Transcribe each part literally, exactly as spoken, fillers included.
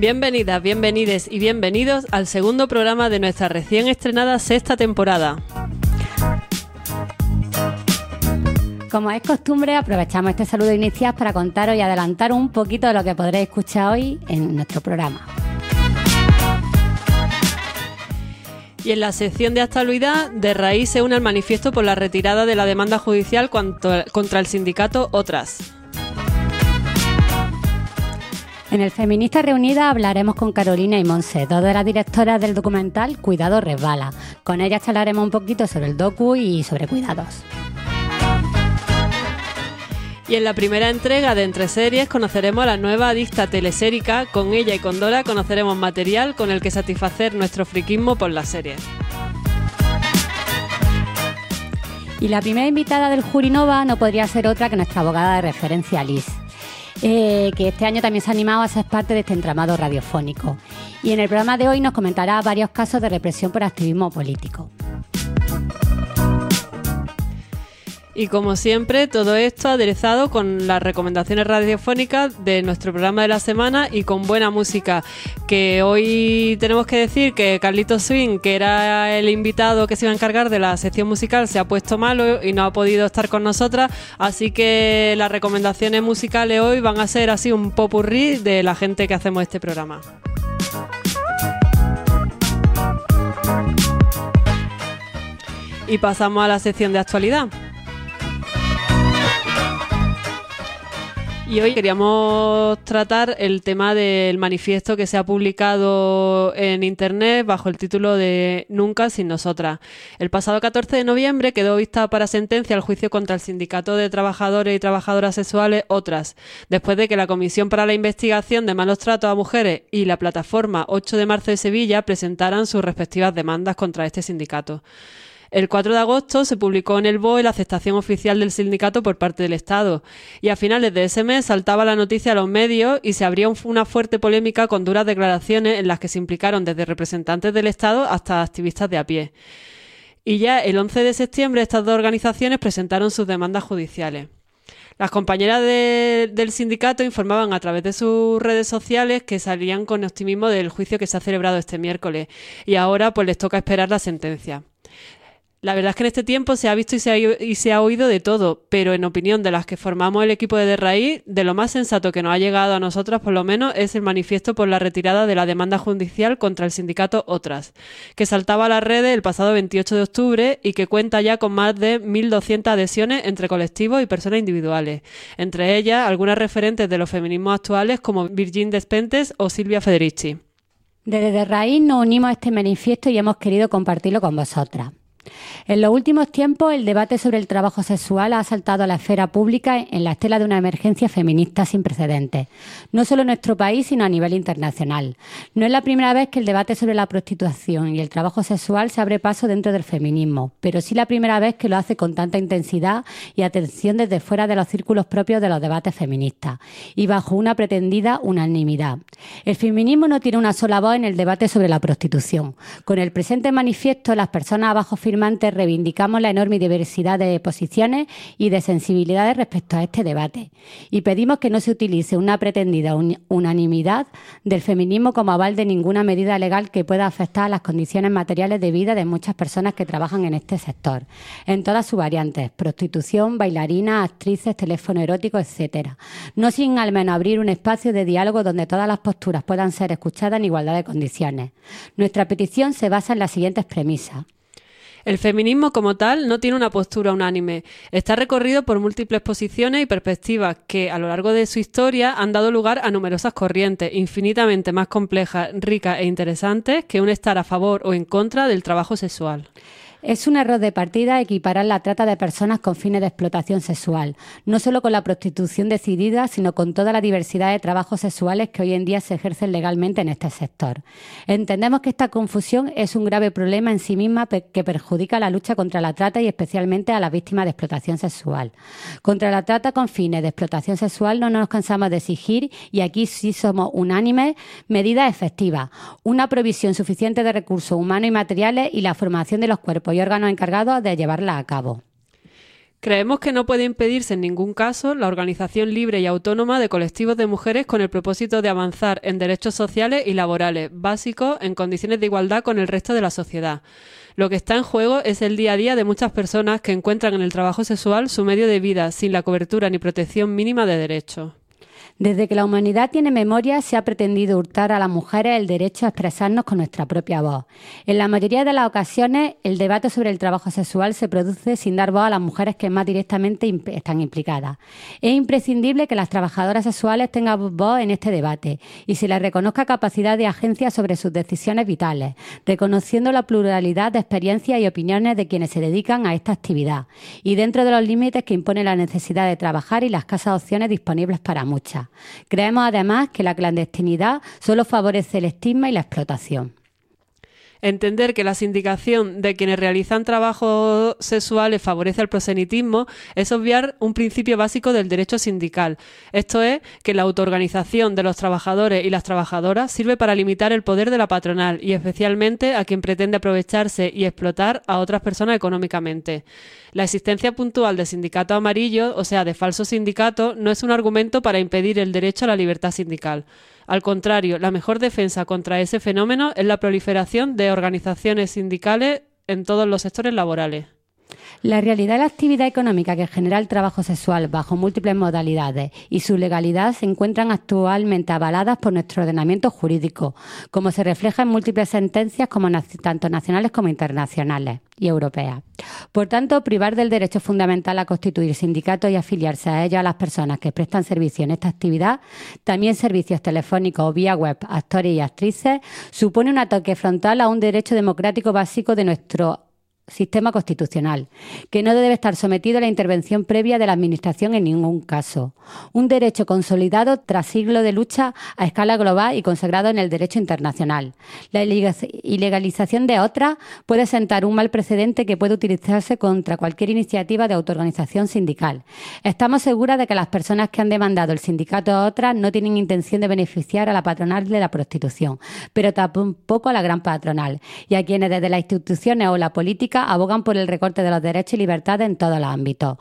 Bienvenidas, bienvenides y bienvenidos al segundo programa de nuestra recién estrenada sexta temporada. Como es costumbre, aprovechamos este saludo inicial para contaros y adelantar un poquito de lo que podréis escuchar hoy en nuestro programa. Y en la sección de actualidad, de raíz se une al manifiesto por la retirada de la demanda judicial contra el sindicato Otras. En el Feministas Reunidas hablaremos con Carolina y Monse, dos de las directoras del documental Cuidado Resbala. Con ellas charlaremos un poquito sobre el docu y sobre cuidados. Y en la primera entrega de Entre Series conoceremos a la nueva adicta telesérica. Con ella y con Dora conoceremos material con el que satisfacer nuestro friquismo por las series. Y la primera invitada del Jurinova no podría ser otra que nuestra abogada de referencia, Liz, eh, que este año también se ha animado a ser parte de este entramado radiofónico. Y en el programa de hoy nos comentará varios casos de represión por activismo político. Y como siempre, todo esto aderezado con las recomendaciones radiofónicas de nuestro programa de la semana y con buena música, que hoy tenemos que decir que Carlitos Swing, que era el invitado que se iba a encargar de la sección musical, se ha puesto malo y no ha podido estar con nosotras, así que las recomendaciones musicales hoy van a ser así un popurrí de la gente que hacemos este programa. Y pasamos a la sección de actualidad. Y hoy queríamos tratar el tema del manifiesto que se ha publicado en internet bajo el título de Nunca sin nosotras. El pasado catorce de noviembre quedó vista para sentencia el juicio contra el Sindicato de Trabajadores y Trabajadoras Sexuales Otras, después de que la Comisión para la Investigación de Malos Tratos a Mujeres y la Plataforma ocho de marzo de Sevilla presentaran sus respectivas demandas contra este sindicato. El cuatro de agosto se publicó en el B O E la aceptación oficial del sindicato por parte del Estado y a finales de ese mes saltaba la noticia a los medios y se abría una fuerte polémica con duras declaraciones en las que se implicaron desde representantes del Estado hasta activistas de a pie. Y ya el once de septiembre estas dos organizaciones presentaron sus demandas judiciales. Las compañeras de, del sindicato informaban a través de sus redes sociales que salían con optimismo del juicio que se ha celebrado este miércoles y ahora pues les toca esperar la sentencia. La verdad es que en este tiempo se ha visto y se ha, y se ha oído de todo, pero en opinión de las que formamos el equipo de De Raíz, de lo más sensato que nos ha llegado a nosotras, por lo menos, es el manifiesto por la retirada de la demanda judicial contra el sindicato Otras, que saltaba a las redes el pasado veintiocho de octubre y que cuenta ya con más de mil doscientas adhesiones entre colectivos y personas individuales, entre ellas algunas referentes de los feminismos actuales como Virginie Despentes o Silvia Federici. Desde De Raíz nos unimos a este manifiesto y hemos querido compartirlo con vosotras. En los últimos tiempos, el debate sobre el trabajo sexual ha saltado a la esfera pública en la estela de una emergencia feminista sin precedentes, no solo en nuestro país, sino a nivel internacional. No es la primera vez que el debate sobre la prostitución y el trabajo sexual se abre paso dentro del feminismo, pero sí la primera vez que lo hace con tanta intensidad y atención desde fuera de los círculos propios de los debates feministas y bajo una pretendida unanimidad. El feminismo no tiene una sola voz en el debate sobre la prostitución. Con el presente manifiesto, las personas abajo firmantes reivindicamos la enorme diversidad de posiciones y de sensibilidades respecto a este debate y pedimos que no se utilice una pretendida un- unanimidad del feminismo como aval de ninguna medida legal que pueda afectar a las condiciones materiales de vida de muchas personas que trabajan en este sector, en todas sus variantes, prostitución, bailarinas, actrices, teléfono erótico, etcétera. No sin al menos abrir un espacio de diálogo donde todas las posturas puedan ser escuchadas en igualdad de condiciones. Nuestra petición se basa en las siguientes premisas. El feminismo como tal no tiene una postura unánime. Está recorrido por múltiples posiciones y perspectivas que, a lo largo de su historia, han dado lugar a numerosas corrientes, infinitamente más complejas, ricas e interesantes que un estar a favor o en contra del trabajo sexual. Es un error de partida equiparar la trata de personas con fines de explotación sexual, no solo con la prostitución decidida, sino con toda la diversidad de trabajos sexuales que hoy en día se ejercen legalmente en este sector. Entendemos que esta confusión es un grave problema en sí misma que perjudica la lucha contra la trata y especialmente a las víctimas de explotación sexual. Contra la trata con fines de explotación sexual no nos cansamos de exigir, y aquí sí somos unánimes, medidas efectivas, una provisión suficiente de recursos humanos y materiales y la formación de los cuerpos y órganos encargados de llevarla a cabo. Creemos que no puede impedirse en ningún caso la organización libre y autónoma de colectivos de mujeres con el propósito de avanzar en derechos sociales y laborales básicos en condiciones de igualdad con el resto de la sociedad. Lo que está en juego es el día a día de muchas personas que encuentran en el trabajo sexual su medio de vida sin la cobertura ni protección mínima de derechos. Desde que la humanidad tiene memoria, se ha pretendido hurtar a las mujeres el derecho a expresarnos con nuestra propia voz. En la mayoría de las ocasiones, el debate sobre el trabajo sexual se produce sin dar voz a las mujeres que más directamente imp- están implicadas. Es imprescindible que las trabajadoras sexuales tengan voz en este debate y se les reconozca capacidad de agencia sobre sus decisiones vitales, reconociendo la pluralidad de experiencias y opiniones de quienes se dedican a esta actividad y dentro de los límites que impone la necesidad de trabajar y las escasas opciones disponibles para muchas. Creemos además que la clandestinidad solo favorece el estigma y la explotación. Entender que la sindicación de quienes realizan trabajos sexuales favorece el proselitismo es obviar un principio básico del derecho sindical. Esto es, que la autoorganización de los trabajadores y las trabajadoras sirve para limitar el poder de la patronal y especialmente a quien pretende aprovecharse y explotar a otras personas económicamente. La existencia puntual de sindicatos amarillos, o sea, de falsos sindicatos, no es un argumento para impedir el derecho a la libertad sindical. Al contrario, la mejor defensa contra ese fenómeno es la proliferación de organizaciones sindicales en todos los sectores laborales. La realidad de la actividad económica que genera el trabajo sexual bajo múltiples modalidades y su legalidad se encuentran actualmente avaladas por nuestro ordenamiento jurídico, como se refleja en múltiples sentencias como tanto nacionales como internacionales y europeas. Por tanto, privar del derecho fundamental a constituir sindicatos y afiliarse a ellos a las personas que prestan servicio en esta actividad, también servicios telefónicos o vía web, actores y actrices, supone un ataque frontal a un derecho democrático básico de nuestro sistema constitucional, que no debe estar sometido a la intervención previa de la Administración en ningún caso. Un derecho consolidado tras siglos de lucha a escala global y consagrado en el derecho internacional. La ilegalización de otras puede sentar un mal precedente que puede utilizarse contra cualquier iniciativa de autoorganización sindical. Estamos seguras de que las personas que han demandado el sindicato a otras no tienen intención de beneficiar a la patronal de la prostitución, pero tampoco a la gran patronal, y a quienes desde las instituciones o la política abogan por el recorte de los derechos y libertades en todos los ámbitos.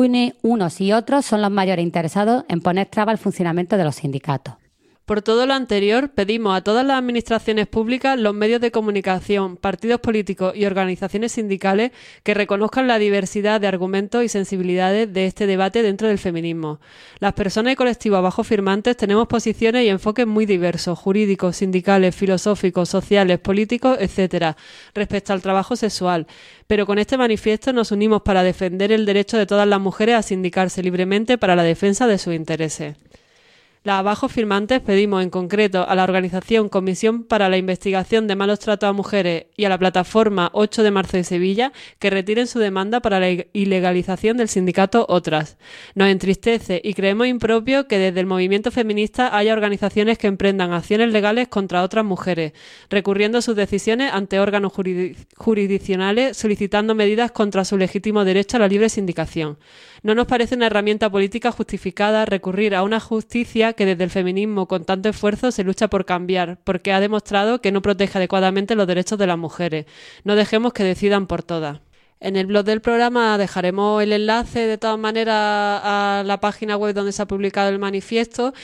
Unos y otros son los mayores interesados en poner trabas al funcionamiento de los sindicatos. Por todo lo anterior, pedimos a todas las administraciones públicas, los medios de comunicación, partidos políticos y organizaciones sindicales que reconozcan la diversidad de argumentos y sensibilidades de este debate dentro del feminismo. Las personas y colectivos abajo firmantes tenemos posiciones y enfoques muy diversos, jurídicos, sindicales, filosóficos, sociales, políticos, etcétera, respecto al trabajo sexual. Pero con este manifiesto nos unimos para defender el derecho de todas las mujeres a sindicarse libremente para la defensa de sus intereses. Las abajo firmantes pedimos en concreto a la organización Comisión para la Investigación de Malos Tratos a Mujeres y a la plataforma ocho de marzo de Sevilla que retiren su demanda para la ilegalización del sindicato Otras. Nos entristece y creemos impropio que desde el movimiento feminista haya organizaciones que emprendan acciones legales contra otras mujeres, recurriendo sus decisiones ante órganos jurisdiccionales solicitando medidas contra su legítimo derecho a la libre sindicación. No nos parece una herramienta política justificada recurrir a una justicia que desde el feminismo con tanto esfuerzo se lucha por cambiar, porque ha demostrado que no protege adecuadamente los derechos de las mujeres. No dejemos que decidan por todas. En el blog del programa dejaremos el enlace de todas maneras a la página web donde se ha publicado el manifiesto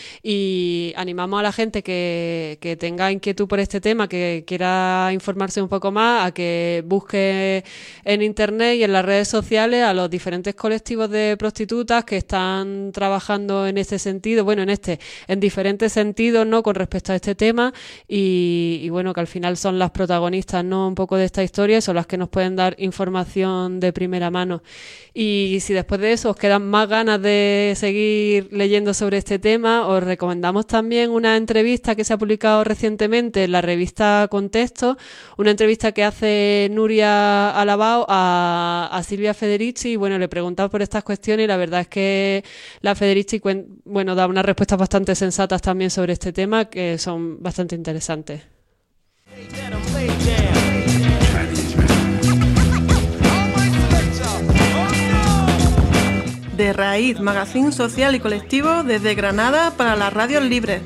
y animamos a la gente que, que tenga inquietud por este tema, que quiera informarse un poco más, a que busque en internet y en las redes sociales a los diferentes colectivos de prostitutas que están trabajando en este sentido, bueno, en este, en diferentes sentidos, ¿no?, con respecto a este tema y, y bueno, que al final son las protagonistas, ¿no?, un poco de esta historia, son las que nos pueden dar información de primera mano. Y si después de eso os quedan más ganas de seguir leyendo sobre este tema, os recomendamos también una entrevista que se ha publicado recientemente en la revista Contexto, una entrevista que hace Nuria Alabao a, a Silvia Federici y bueno, le preguntaba por estas cuestiones y la verdad es que la Federici bueno, da unas respuestas bastante sensatas también sobre este tema que son bastante interesantes. De Raíz, magazín social y colectivo desde Granada para las radios libres.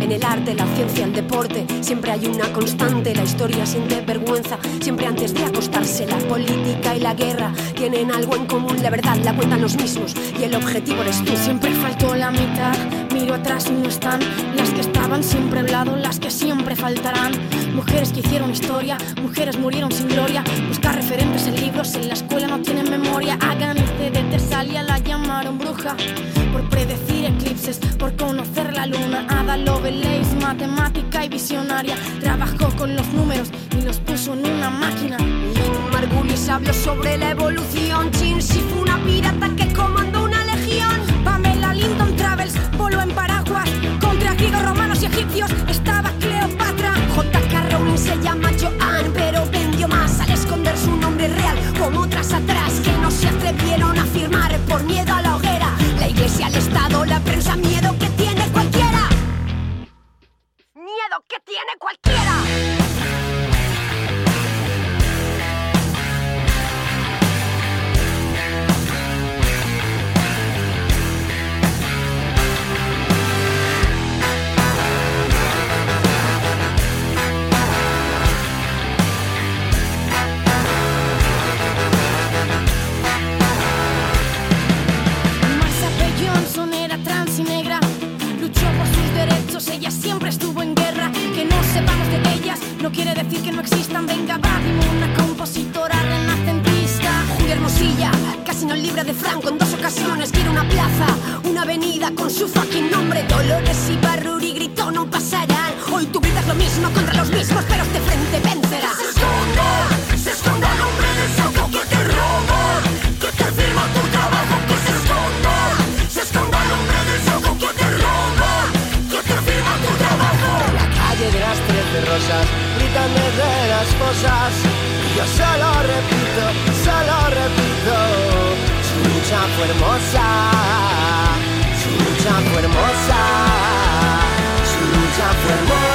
En el arte, la ciencia, el deporte, siempre hay una constante. La historia siente vergüenza, siempre antes de acostarse. La política y la guerra tienen algo en común. La verdad la cuentan los mismos y el objetivo eres tú. Siempre faltó la mitad, miro atrás y no están. Las que estaban siempre al lado, las que siempre faltarán. Mujeres que hicieron historia, mujeres murieron sin gloria. Buscar referentes en libros, en la escuela no tienen memoria. Hagan este de Tesalia, la llamaron bruja por predecir eclipses, por conocer la luna. Ada Lovelace, matemática y visionaria, trabajó con los números y los puso en una máquina. Lynn Margulis habló sobre la evolución. Chin Si fue una pirata que comandó una legión. Pamela Linton Travels voló en paraguas. Contra griegos, romanos y egipcios estaba Cleopatra. J K Rowling se llama Joanne, pero vendió más al esconder su nombre real, como otras atrás que no se atrevieron a firmar por miedo a la hoguera. La iglesia, el Estado, la prensa, miedo que tiene cualquiera. Miedo que tiene cualquiera. Ella siempre estuvo en guerra, que no sepamos de ellas no quiere decir que no existan. Venga, va, dime una compositora renacentista. Julia Hermosilla casi nos libra de Franco en dos ocasiones. Quiere una plaza, una avenida con su fucking nombre. Dolores Ibarruri gritó no pasarán. Hoy tú gritas lo mismo contra los mismos, pero este frente vencerá. Se esconda, se esconda el hombre de saco que te roba, que te firma tu trabajo. Que se esconda, se esconda el hombre de saco que te roba, que te firma tu trabajo. La calle de las trece rosas gritan desde las fosas. Y yo solo repito, solo repito. Su lucha fue hermosa, su lucha fue hermosa, su lucha fue hermosa.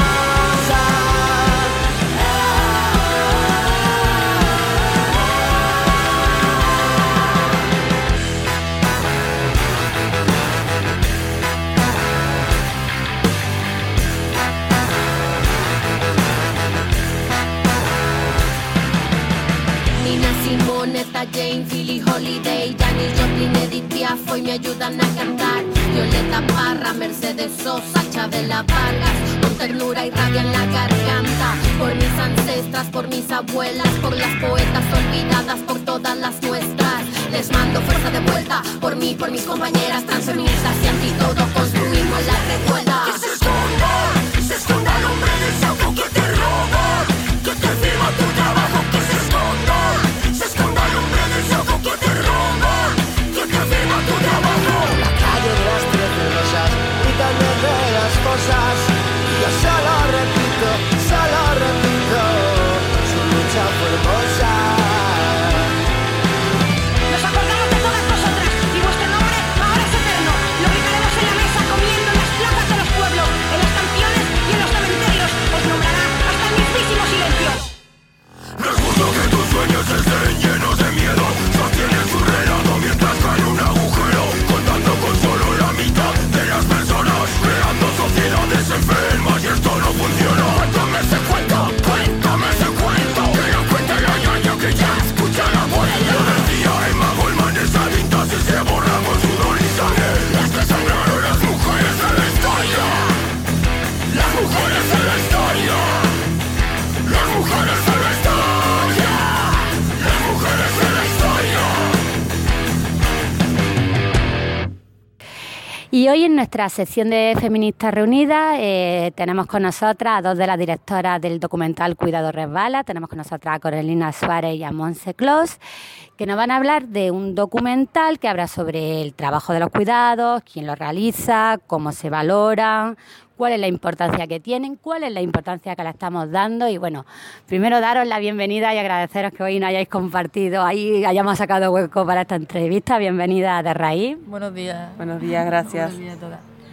Simonetta, Jane, Billie Holiday, Janis Joplin, Edith Piaf hoy me ayudan a cantar. Violeta Parra, Mercedes Sosa, Chabela Vargas, con ternura y rabia en la garganta. Por mis ancestras, por mis abuelas, por las poetas olvidadas, por todas las nuestras. Les mando fuerza de vuelta, por mí, por mis compañeras transfeministas y anti todo construimos la revuelta. Que se esconda, se esconda el hombre de saco que te roba, que te firma tu trabajo. Que se esconda, se esconda el hombre de saco que te roba, que te firma tu trabajo. La calle de las trece rosas gritan desde las fosas. Y yo solo repito, solo repito. Su lucha fue hermosa. Nos acordamos de todas vosotras y vuestro nombre ahora es eterno. Lo gritaremos en la mesa, comiendo en las plazas de los pueblos, en las canciones y en los cementerios. Os nombrará hasta el mismísimo silencio. No es justo que tus sueños estén llenos de miedo. Sostienes tu relato mientras cae un agujero, contando con solo la mitad de las personas, creando sociedades enfermas y esto no funciona. Cuéntame ese cuento, cuéntame ese cuento, que lo cuente la ñaña que ya escucha la abuela. Lo decía Emma Goldman, esa tinta si se borra con sudor y sangre. Las que sangraron las mujeres de la historia, las mujeres de la historia, las mujeres de la historia, las mujeres de la historia. Y hoy en nuestra sección de Feministas Reunidas eh, tenemos con nosotras a dos de las directoras del documental Cuidado Resbala. Tenemos con nosotras a Corelina Suárez y a Montse Clos, que nos van a hablar de un documental que habla sobre el trabajo de los cuidados, quién lo realiza, cómo se valoran, cuál es la importancia que tienen, cuál es la importancia que le estamos dando. Y bueno, primero daros la bienvenida y agradeceros que hoy nos hayáis compartido, ahí hayamos sacado hueco para esta entrevista. Bienvenida de Raíz. Buenos días. Buenos días, gracias. Buenos días a todas.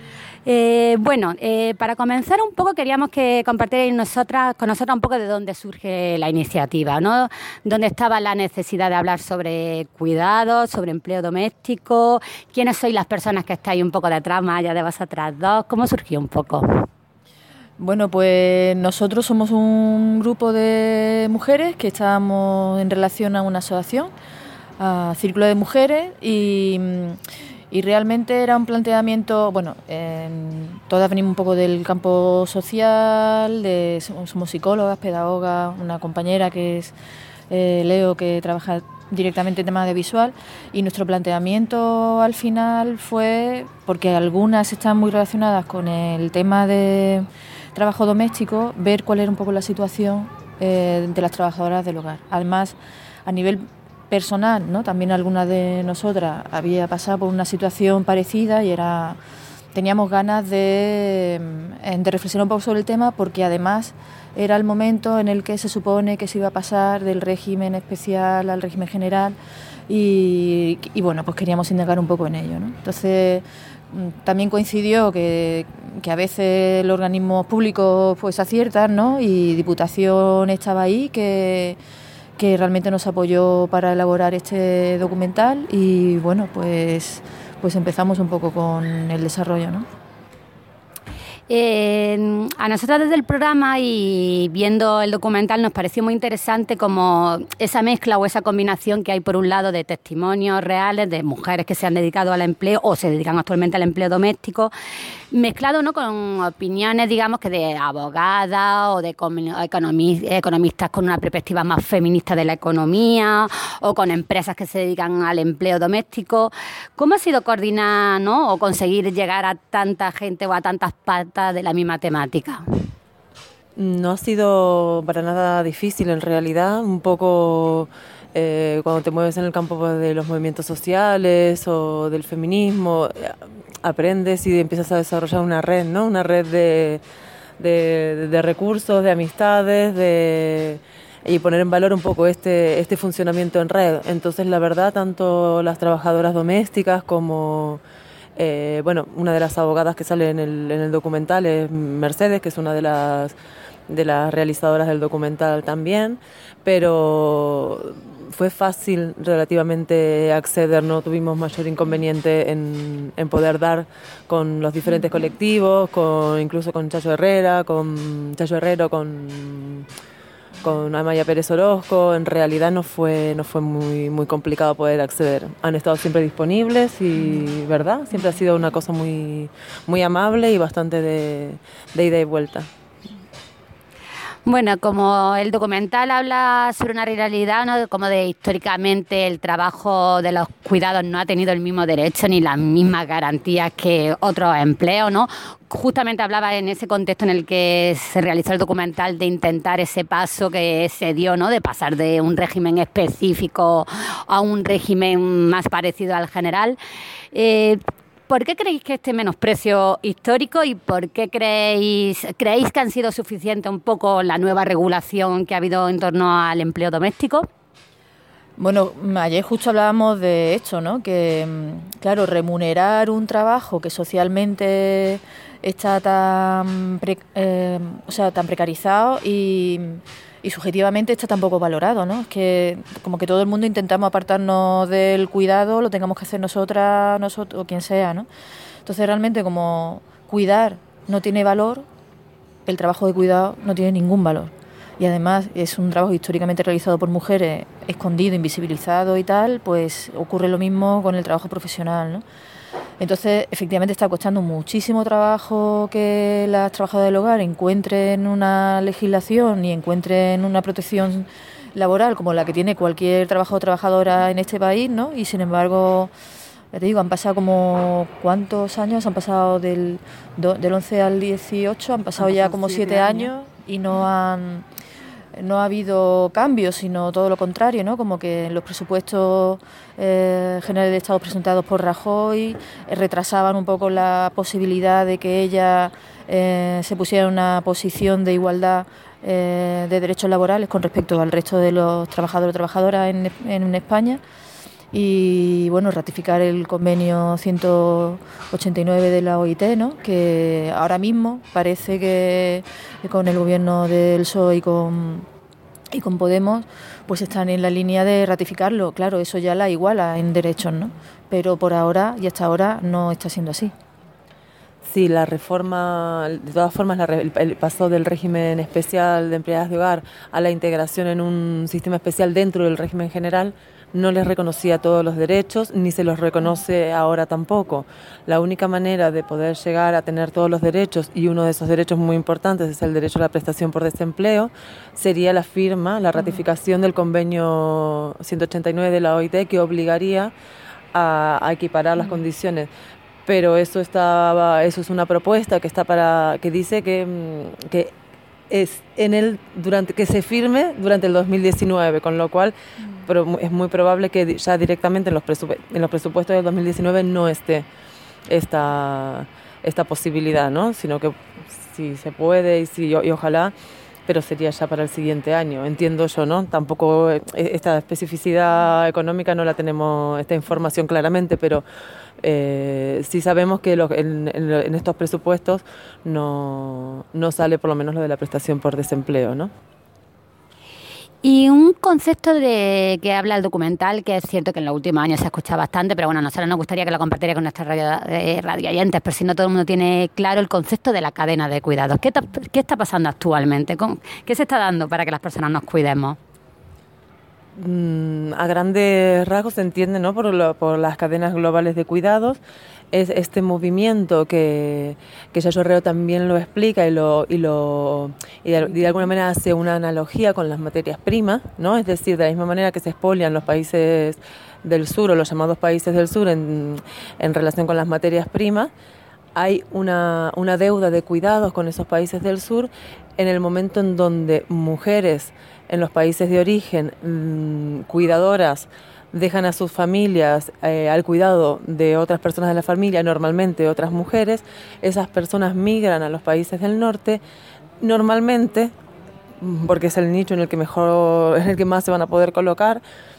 Eh, bueno, eh, para comenzar un poco queríamos que compartierais nosotras, con nosotras un poco de dónde surge la iniciativa, ¿no? Dónde estaba la necesidad de hablar sobre cuidados, sobre empleo doméstico, quiénes sois las personas que estáis un poco detrás, más allá de vosotras dos, ¿cómo surgió un poco? Bueno, pues nosotros somos un grupo de mujeres que estábamos en relación a una asociación, a Círculo de Mujeres, y... Y realmente era un planteamiento, bueno, eh, todas venimos un poco del campo social, de, somos psicólogas, pedagogas, una compañera que es eh, Leo, que trabaja directamente en temas de visual, y nuestro planteamiento al final fue, porque algunas están muy relacionadas con el tema de trabajo doméstico, ver cuál era un poco la situación eh, de las trabajadoras del hogar. Además, a nivel personal, ¿no? También alguna de nosotras había pasado por una situación parecida y era teníamos ganas de, de reflexionar un poco sobre el tema, porque además era el momento en el que se supone que se iba a pasar del régimen especial al régimen general y, y bueno, pues queríamos indagar un poco en ello, ¿no? Entonces también coincidió que, que a veces los organismos públicos pues aciertan, ¿no? Y Diputación estaba ahí, que que realmente nos apoyó para elaborar este documental y bueno, pues, pues empezamos un poco con el desarrollo, ¿no? Eh, a nosotros desde el programa y viendo el documental nos pareció muy interesante como esa mezcla o esa combinación que hay por un lado de testimonios reales de mujeres que se han dedicado al empleo o se dedican actualmente al empleo doméstico, mezclado, ¿no?, con opiniones, digamos, que de abogadas o de economi- economistas con una perspectiva más feminista de la economía o con empresas que se dedican al empleo doméstico. ¿Cómo ha sido coordinar, ¿no?, o conseguir llegar a tanta gente o a tantas partes de la misma temática? No ha sido para nada difícil en realidad, un poco eh, cuando te mueves en el campo de los movimientos sociales o del feminismo, aprendes y empiezas a desarrollar una red, ¿no? Una red de, de, de recursos, de amistades, de y poner en valor un poco este, este funcionamiento en red. Entonces, la verdad, tanto las trabajadoras domésticas como Eh, bueno, una de las abogadas que sale en el, en el documental es Mercedes, que es una de las, de las realizadoras del documental también, pero fue fácil relativamente acceder, no tuvimos mayor inconveniente en, en poder dar con los diferentes colectivos, con incluso con Chayo Herrera, con Chayo Herrero, con... con Amaya Pérez Orozco. En realidad no fue no fue muy muy complicado poder acceder. Han estado siempre disponibles y, ¿verdad? Siempre ha sido una cosa muy muy amable y bastante de, de ida y vuelta. Bueno, como el documental habla sobre una realidad, ¿no?, como de históricamente el trabajo de los cuidados no ha tenido el mismo derecho ni las mismas garantías que otros empleos, ¿no? Justamente hablaba en ese contexto en el que se realizó el documental de intentar ese paso que se dio, ¿no?, de pasar de un régimen específico a un régimen más parecido al general. Eh, ¿Por qué creéis que este menosprecio histórico y por qué creéis, creéis que han sido suficiente un poco la nueva regulación que ha habido en torno al empleo doméstico? Bueno, ayer justo hablábamos de esto, ¿no? Que, claro, remunerar un trabajo que socialmente está tan, pre, eh, o sea, tan precarizado y, y subjetivamente está tan poco valorado, ¿no? Es que como que todo el mundo intentamos apartarnos del cuidado, lo tengamos que hacer nosotras, nosotros o quien sea, ¿no? Entonces realmente como cuidar no tiene valor, el trabajo de cuidado no tiene ningún valor. Y además es un trabajo históricamente realizado por mujeres, escondido, invisibilizado y tal, pues ocurre lo mismo con el trabajo profesional, ¿no? Entonces, efectivamente está costando muchísimo trabajo que las trabajadoras del hogar encuentren una legislación y encuentren una protección laboral como la que tiene cualquier trabajador o trabajadora en este país, ¿no? Y sin embargo, ya te digo, han pasado como, ¿cuántos años? Han pasado del, do, del once al dieciocho, han pasado, han pasado ya como siete años, años y no han... no ha habido cambios, sino todo lo contrario, ¿no? Como que los presupuestos eh, generales de Estado presentados por Rajoy eh, retrasaban un poco la posibilidad de que ella eh, se pusiera en una posición de igualdad eh, de derechos laborales con respecto al resto de los trabajadores y trabajadoras en, en España. y bueno, ratificar el convenio ciento ochenta y nueve de la O I T, ¿no? Que ahora mismo parece que con el gobierno del P S O E y con, y con Podemos pues están en la línea de ratificarlo. Claro, eso ya la iguala en derechos, ¿no? Pero por ahora y hasta ahora no está siendo así. Sí, la reforma, de todas formas, la, el, el paso del régimen especial de empleadas de hogar a la integración en un sistema especial dentro del régimen general no les reconocía todos los derechos, ni se los reconoce ahora tampoco. La única manera de poder llegar a tener todos los derechos, y uno de esos derechos muy importantes es el derecho a la prestación por desempleo, sería la firma, la ratificación del convenio ciento ochenta y nueve de la O I T, que obligaría a, a equiparar las condiciones. Pero eso estaba, eso es una propuesta que está para, que dice que, que es en el durante que se firme durante el dos mil diecinueve, con lo cual pero es muy probable que ya directamente en los presupu- en los presupuestos del dos mil diecinueve no esté esta esta posibilidad, ¿no? Sino que si se puede y si y ojalá, pero sería ya para el siguiente año, entiendo yo, ¿no? Tampoco esta especificidad económica no la tenemos, esta información claramente, pero eh, sí sabemos que lo, en, en, en estos presupuestos no, no sale por lo menos lo de la prestación por desempleo, ¿no? Y un concepto de que habla el documental, que es cierto que en los últimos años se ha escuchado bastante, pero bueno, a nosotros nos gustaría que lo compartiera con nuestras radio, eh, radioyentes, pero si no todo el mundo tiene claro el concepto de la cadena de cuidados. ¿Qué, ta, qué está pasando actualmente? ¿Qué se está dando para que las personas nos cuidemos? Mm, a grandes rasgos se entiende, ¿no? por, lo, por las cadenas globales de cuidados. Es este movimiento que, que Yayo Reo también lo explica y, lo, y, lo, y, de, y de alguna manera hace una analogía con las materias primas, ¿no? Es decir, de la misma manera que se expolian los países del sur o los llamados países del sur en, en relación con las materias primas, hay una, una deuda de cuidados con esos países del sur en el momento en donde mujeres en los países de origen, mmm, cuidadoras, dejan a sus familias eh, al cuidado de otras personas de la familia, normalmente otras mujeres. Esas personas migran a los países del norte, normalmente, porque es el nicho en el que mejor, en el que más se van a poder colocar,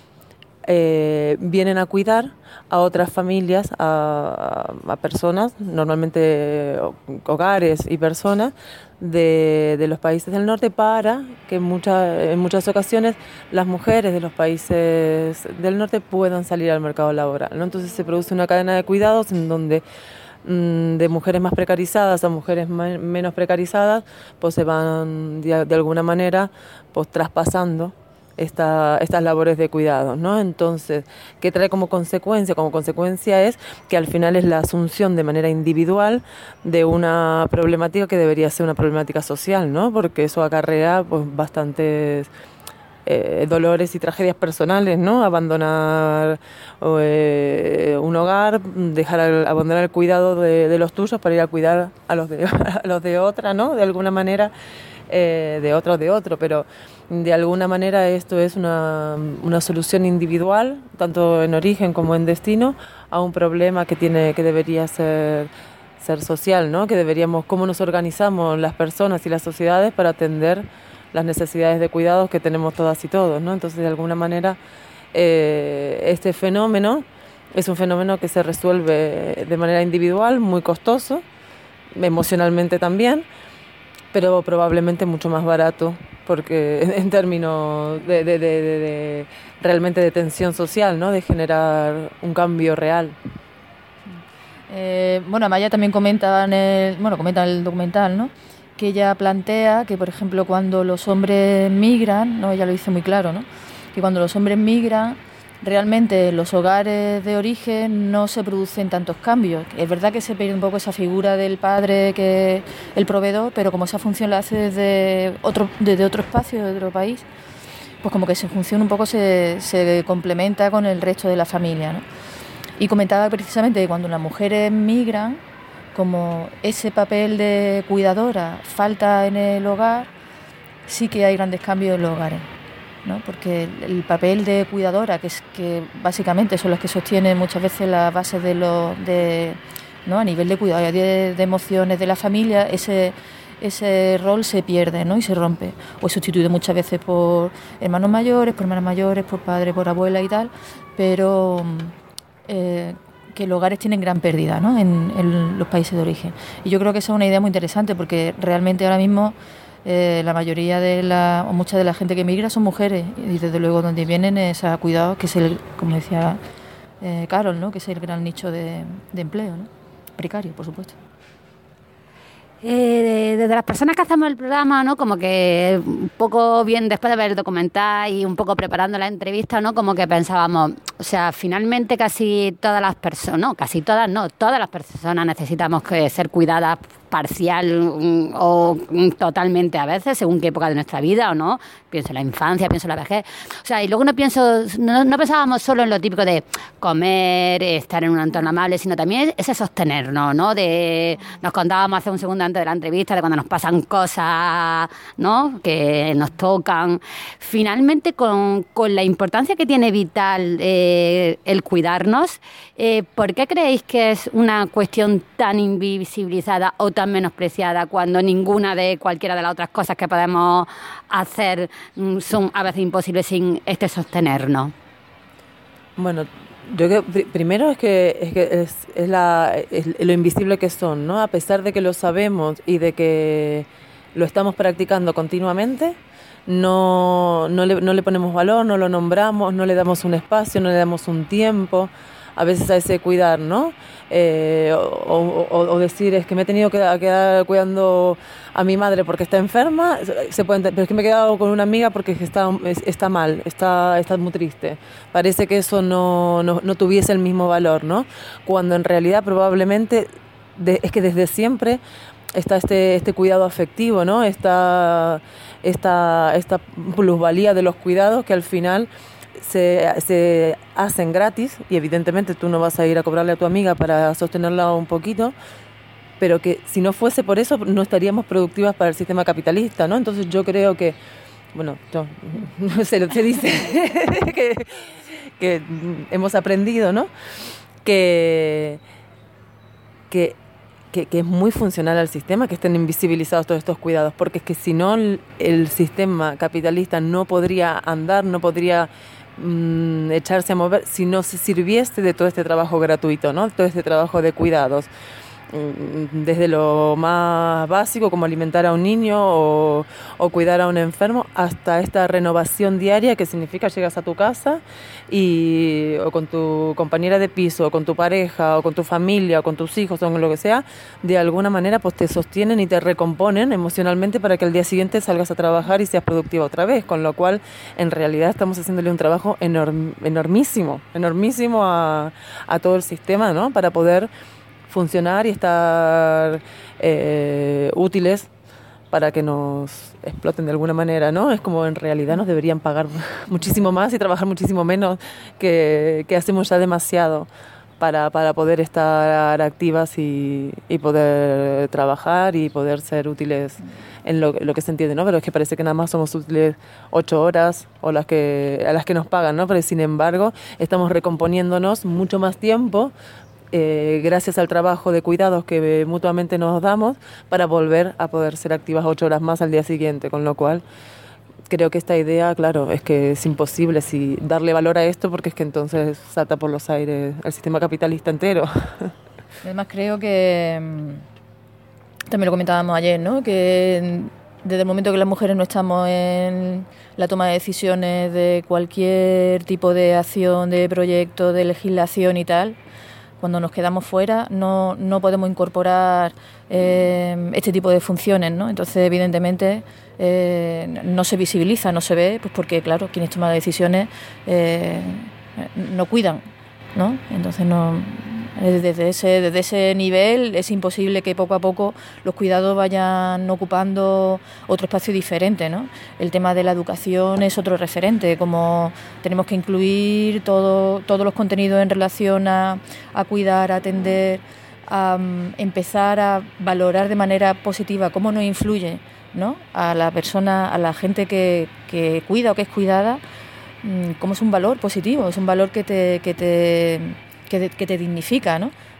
eh, vienen a cuidar a otras familias, a, a personas, normalmente hogares y personas de, de los países del norte, para que en, mucha, en muchas ocasiones las mujeres de los países del norte puedan salir al mercado laboral, ¿no? Entonces se produce una cadena de cuidados en donde mmm, de mujeres más precarizadas a mujeres más, menos precarizadas, pues se van de, de alguna manera pues traspasando Esta, estas labores de cuidado, ¿no? Entonces, ¿qué trae como consecuencia? Como consecuencia es que al final es la asunción de manera individual de una problemática que debería ser una problemática social, ¿no? Porque eso acarrea pues bastantes eh, dolores y tragedias personales, ¿no? Abandonar eh, un hogar, dejar el, abandonar el cuidado de, de los tuyos para ir a cuidar a los de, a los de otra, ¿no? De alguna manera, eh, de otro de otro, pero de alguna manera esto es una, una solución individual, tanto en origen como en destino, a un problema que tiene que debería ser, ser social, ¿no? Que deberíamos, cómo nos organizamos las personas y las sociedades para atender las necesidades de cuidados que tenemos todas y todos, ¿no? Entonces, de alguna manera, eh, este fenómeno es un fenómeno que se resuelve de manera individual, muy costoso, emocionalmente también, pero probablemente mucho más barato, porque en términos de, de, de, de, de realmente de tensión social, ¿no? De generar un cambio real. Eh, bueno, Amaya también comenta en el, bueno, comenta en el documental, ¿no? Que ella plantea que, por ejemplo, cuando los hombres migran, ¿no? Ella lo dice muy claro, ¿no? Que cuando los hombres migran, realmente en los hogares de origen no se producen tantos cambios. Es verdad que se pierde un poco esa figura del padre, que el proveedor, pero como esa función la hace desde otro, desde otro espacio, desde otro país, pues como que esa función un poco se, se complementa con el resto de la familia, ¿no? Y comentaba precisamente que cuando las mujeres migran, como ese papel de cuidadora falta en el hogar, sí que hay grandes cambios en los hogares, ¿no? Porque el papel de cuidadora, que es que básicamente son los que sostienen muchas veces las bases de los de, ¿no? A nivel de cuidado de, de emociones de la familia, ese ese rol se pierde, ¿no? Y se rompe, o es sustituido muchas veces por hermanos mayores, por hermanas mayores, por padres, por abuelas y tal, pero eh, que los hogares tienen gran pérdida, ¿no? en, en los países de origen. Y yo creo que esa es una idea muy interesante, porque realmente ahora mismo eh, la mayoría de la, o mucha de la gente que emigra son mujeres, y desde luego donde vienen es a cuidados, que es el, como decía eh, Carol, ¿no? Que es el gran nicho de, de empleo, ¿no? Precario, por supuesto. Eh, desde las personas que hacemos el programa, ¿no? Como que un poco bien después de ver el documental y un poco preparando la entrevista, ¿no? Como que pensábamos, o sea, finalmente casi todas las personas, no, casi todas no, todas las personas necesitamos que ser cuidadas parcial um, o um, totalmente a veces, según qué época de nuestra vida o no. Pienso en la infancia, pienso en la vejez. O sea, y luego no pienso, no, no pensábamos solo en lo típico de comer, estar en un entorno amable, sino también ese sostenernos, ¿no? De, nos contábamos hace un segundo antes de la entrevista de cuando nos pasan cosas, ¿no? Que nos tocan. Finalmente, con, con la importancia que tiene vital eh, el cuidarnos, eh, ¿por qué creéis que es una cuestión tan invisibilizada o tan menospreciada cuando ninguna de cualquiera de las otras cosas que podemos hacer mm, son a veces imposibles sin este sostenernos? Bueno, yo creo pr- primero es que es, que es, es, la, es lo invisible que son, ¿no? A pesar de que lo sabemos y de que lo estamos practicando continuamente, no, no, le, no le ponemos valor, no lo nombramos, no le damos un espacio, no le damos un tiempo a veces a ese cuidar, ¿no? Eh, o, o, o decir, es que me he tenido que quedar cuidando a mi madre porque está enferma, se puede entender, pero es que me he quedado con una amiga porque está, está mal, está, está muy triste. Parece que eso no, no, no tuviese el mismo valor, ¿no? Cuando en realidad probablemente de, es que desde siempre está este, este cuidado afectivo, ¿no? Esta, esta, esta plusvalía de los cuidados que al final Se, se hacen gratis y evidentemente tú no vas a ir a cobrarle a tu amiga para sostenerla un poquito, pero que si no fuese por eso no estaríamos productivas para el sistema capitalista, ¿no? Entonces yo creo que, bueno, no, se, se dice que, que hemos aprendido, ¿no? Que, que Que, que es muy funcional al sistema, que estén invisibilizados todos estos cuidados, porque es que si no el, el sistema capitalista no podría andar, no podría mmm, echarse a mover si no se sirviese de todo este trabajo gratuito, ¿no? Todo este trabajo de cuidados, desde lo más básico como alimentar a un niño o, o cuidar a un enfermo, hasta esta renovación diaria que significa llegas a tu casa y o con tu compañera de piso o con tu pareja o con tu familia o con tus hijos o con lo que sea, de alguna manera pues te sostienen y te recomponen emocionalmente para que al día siguiente salgas a trabajar y seas productiva otra vez, con lo cual en realidad estamos haciéndole un trabajo enorm, enormísimo, enormísimo a, a todo el sistema, ¿no? Para poder funcionar y estar eh, útiles para que nos exploten de alguna manera, ¿no? Es como en realidad nos deberían pagar muchísimo más y trabajar muchísimo menos, que, que hacemos ya demasiado para, para poder estar activas y, y poder trabajar y poder ser útiles en lo, lo que se entiende, ¿no? Pero es que parece que nada más somos útiles ocho horas o las que, a las que nos pagan, ¿no? Pero sin embargo estamos recomponiéndonos mucho más tiempo Eh, gracias al trabajo de cuidados que eh, mutuamente nos damos para volver a poder ser activas ocho horas más al día siguiente, con lo cual creo que esta idea, claro, es que es imposible si darle valor a esto, porque es que entonces salta por los aires el sistema capitalista entero. Además creo que, también lo comentábamos ayer, ¿no? Que desde el momento que las mujeres no estamos en la toma de decisiones de cualquier tipo de acción, de proyecto, de legislación y tal, cuando nos quedamos fuera no, no podemos incorporar eh, este tipo de funciones, ¿no? Entonces, evidentemente, eh, no se visibiliza, no se ve, pues porque, claro, quienes toman decisiones eh, no cuidan, ¿no? Entonces, no, desde ese, desde ese nivel es imposible que poco a poco los cuidados vayan ocupando otro espacio diferente, ¿no? El tema de la educación es otro referente, como tenemos que incluir todo, todos los contenidos en relación a, a cuidar, a atender, a um, empezar a valorar de manera positiva cómo nos influye, ¿no? A la persona, a la gente que, que cuida o que es cuidada, cómo es un valor positivo, es un valor que te... Que te que te, que te dignifica, ¿no?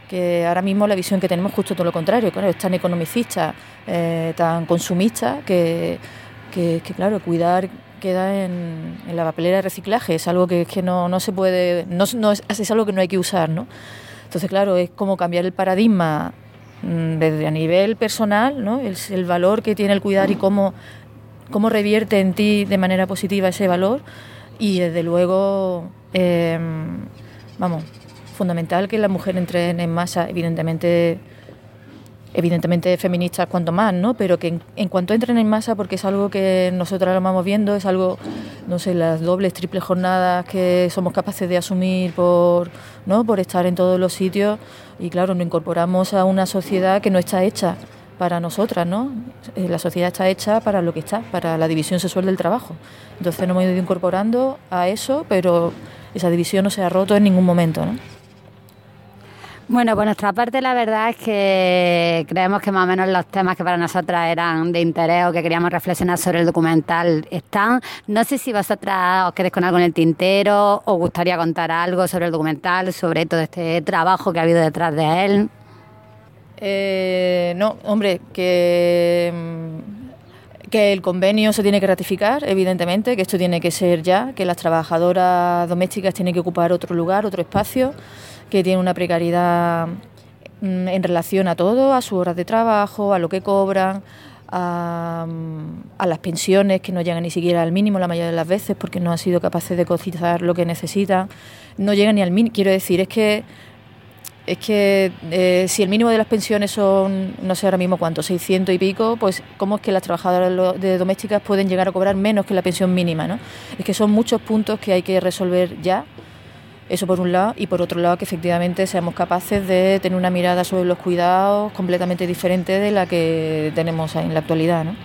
que ahora mismo la visión que tenemos es justo todo lo contrario, claro, es tan economicista, eh, tan consumista, que, que, que claro, cuidar queda en, en la papelera de reciclaje, es algo que, que no, no se puede, no, no es, es algo que no hay que usar, ¿no? Entonces, claro, es como cambiar el paradigma mmm, desde a nivel personal, ¿no? El, el valor que tiene el cuidar y cómo, cómo revierte en ti de manera positiva ese valor, y desde luego, eh, vamos, fundamental que la mujer entre en masa, evidentemente evidentemente feministas cuanto más, ¿no? Pero que en, en cuanto entren en masa, porque es algo que nosotras lo vamos viendo, es algo, no sé, las dobles, triples jornadas que somos capaces de asumir por, ¿no? Por estar en todos los sitios, y claro, nos incorporamos a una sociedad que no está hecha para nosotras, ¿no? La sociedad está hecha para lo que está, para la división sexual del trabajo. Entonces nos hemos ido incorporando a eso, pero esa división no se ha roto en ningún momento, ¿no? Bueno, por nuestra parte la verdad es que creemos que más o menos los temas que para nosotras eran de interés o que queríamos reflexionar sobre el documental están. No sé si vosotras os queréis con algo en el tintero, os gustaría contar algo sobre el documental, sobre todo este trabajo que ha habido detrás de él. Eh, no, hombre, que, que el convenio se tiene que ratificar, evidentemente, que esto tiene que ser ya, que las trabajadoras domésticas tienen que ocupar otro lugar, otro espacio, que tiene una precariedad en relación a todo, a sus horas de trabajo, a lo que cobran, a, a las pensiones que no llegan ni siquiera al mínimo la mayoría de las veces porque no han sido capaces de cotizar lo que necesitan, no llegan ni al mínimo. Quiero decir, es que es que eh, si el mínimo de las pensiones son, no sé ahora mismo cuánto, seiscientos y pico, pues ¿cómo es que las trabajadoras de domésticas pueden llegar a cobrar menos que la pensión mínima, ¿no? Es que son muchos puntos que hay que resolver ya. Eso por un lado, y por otro lado que efectivamente seamos capaces de tener una mirada sobre los cuidados completamente diferente de la que tenemos en la actualidad, ¿no?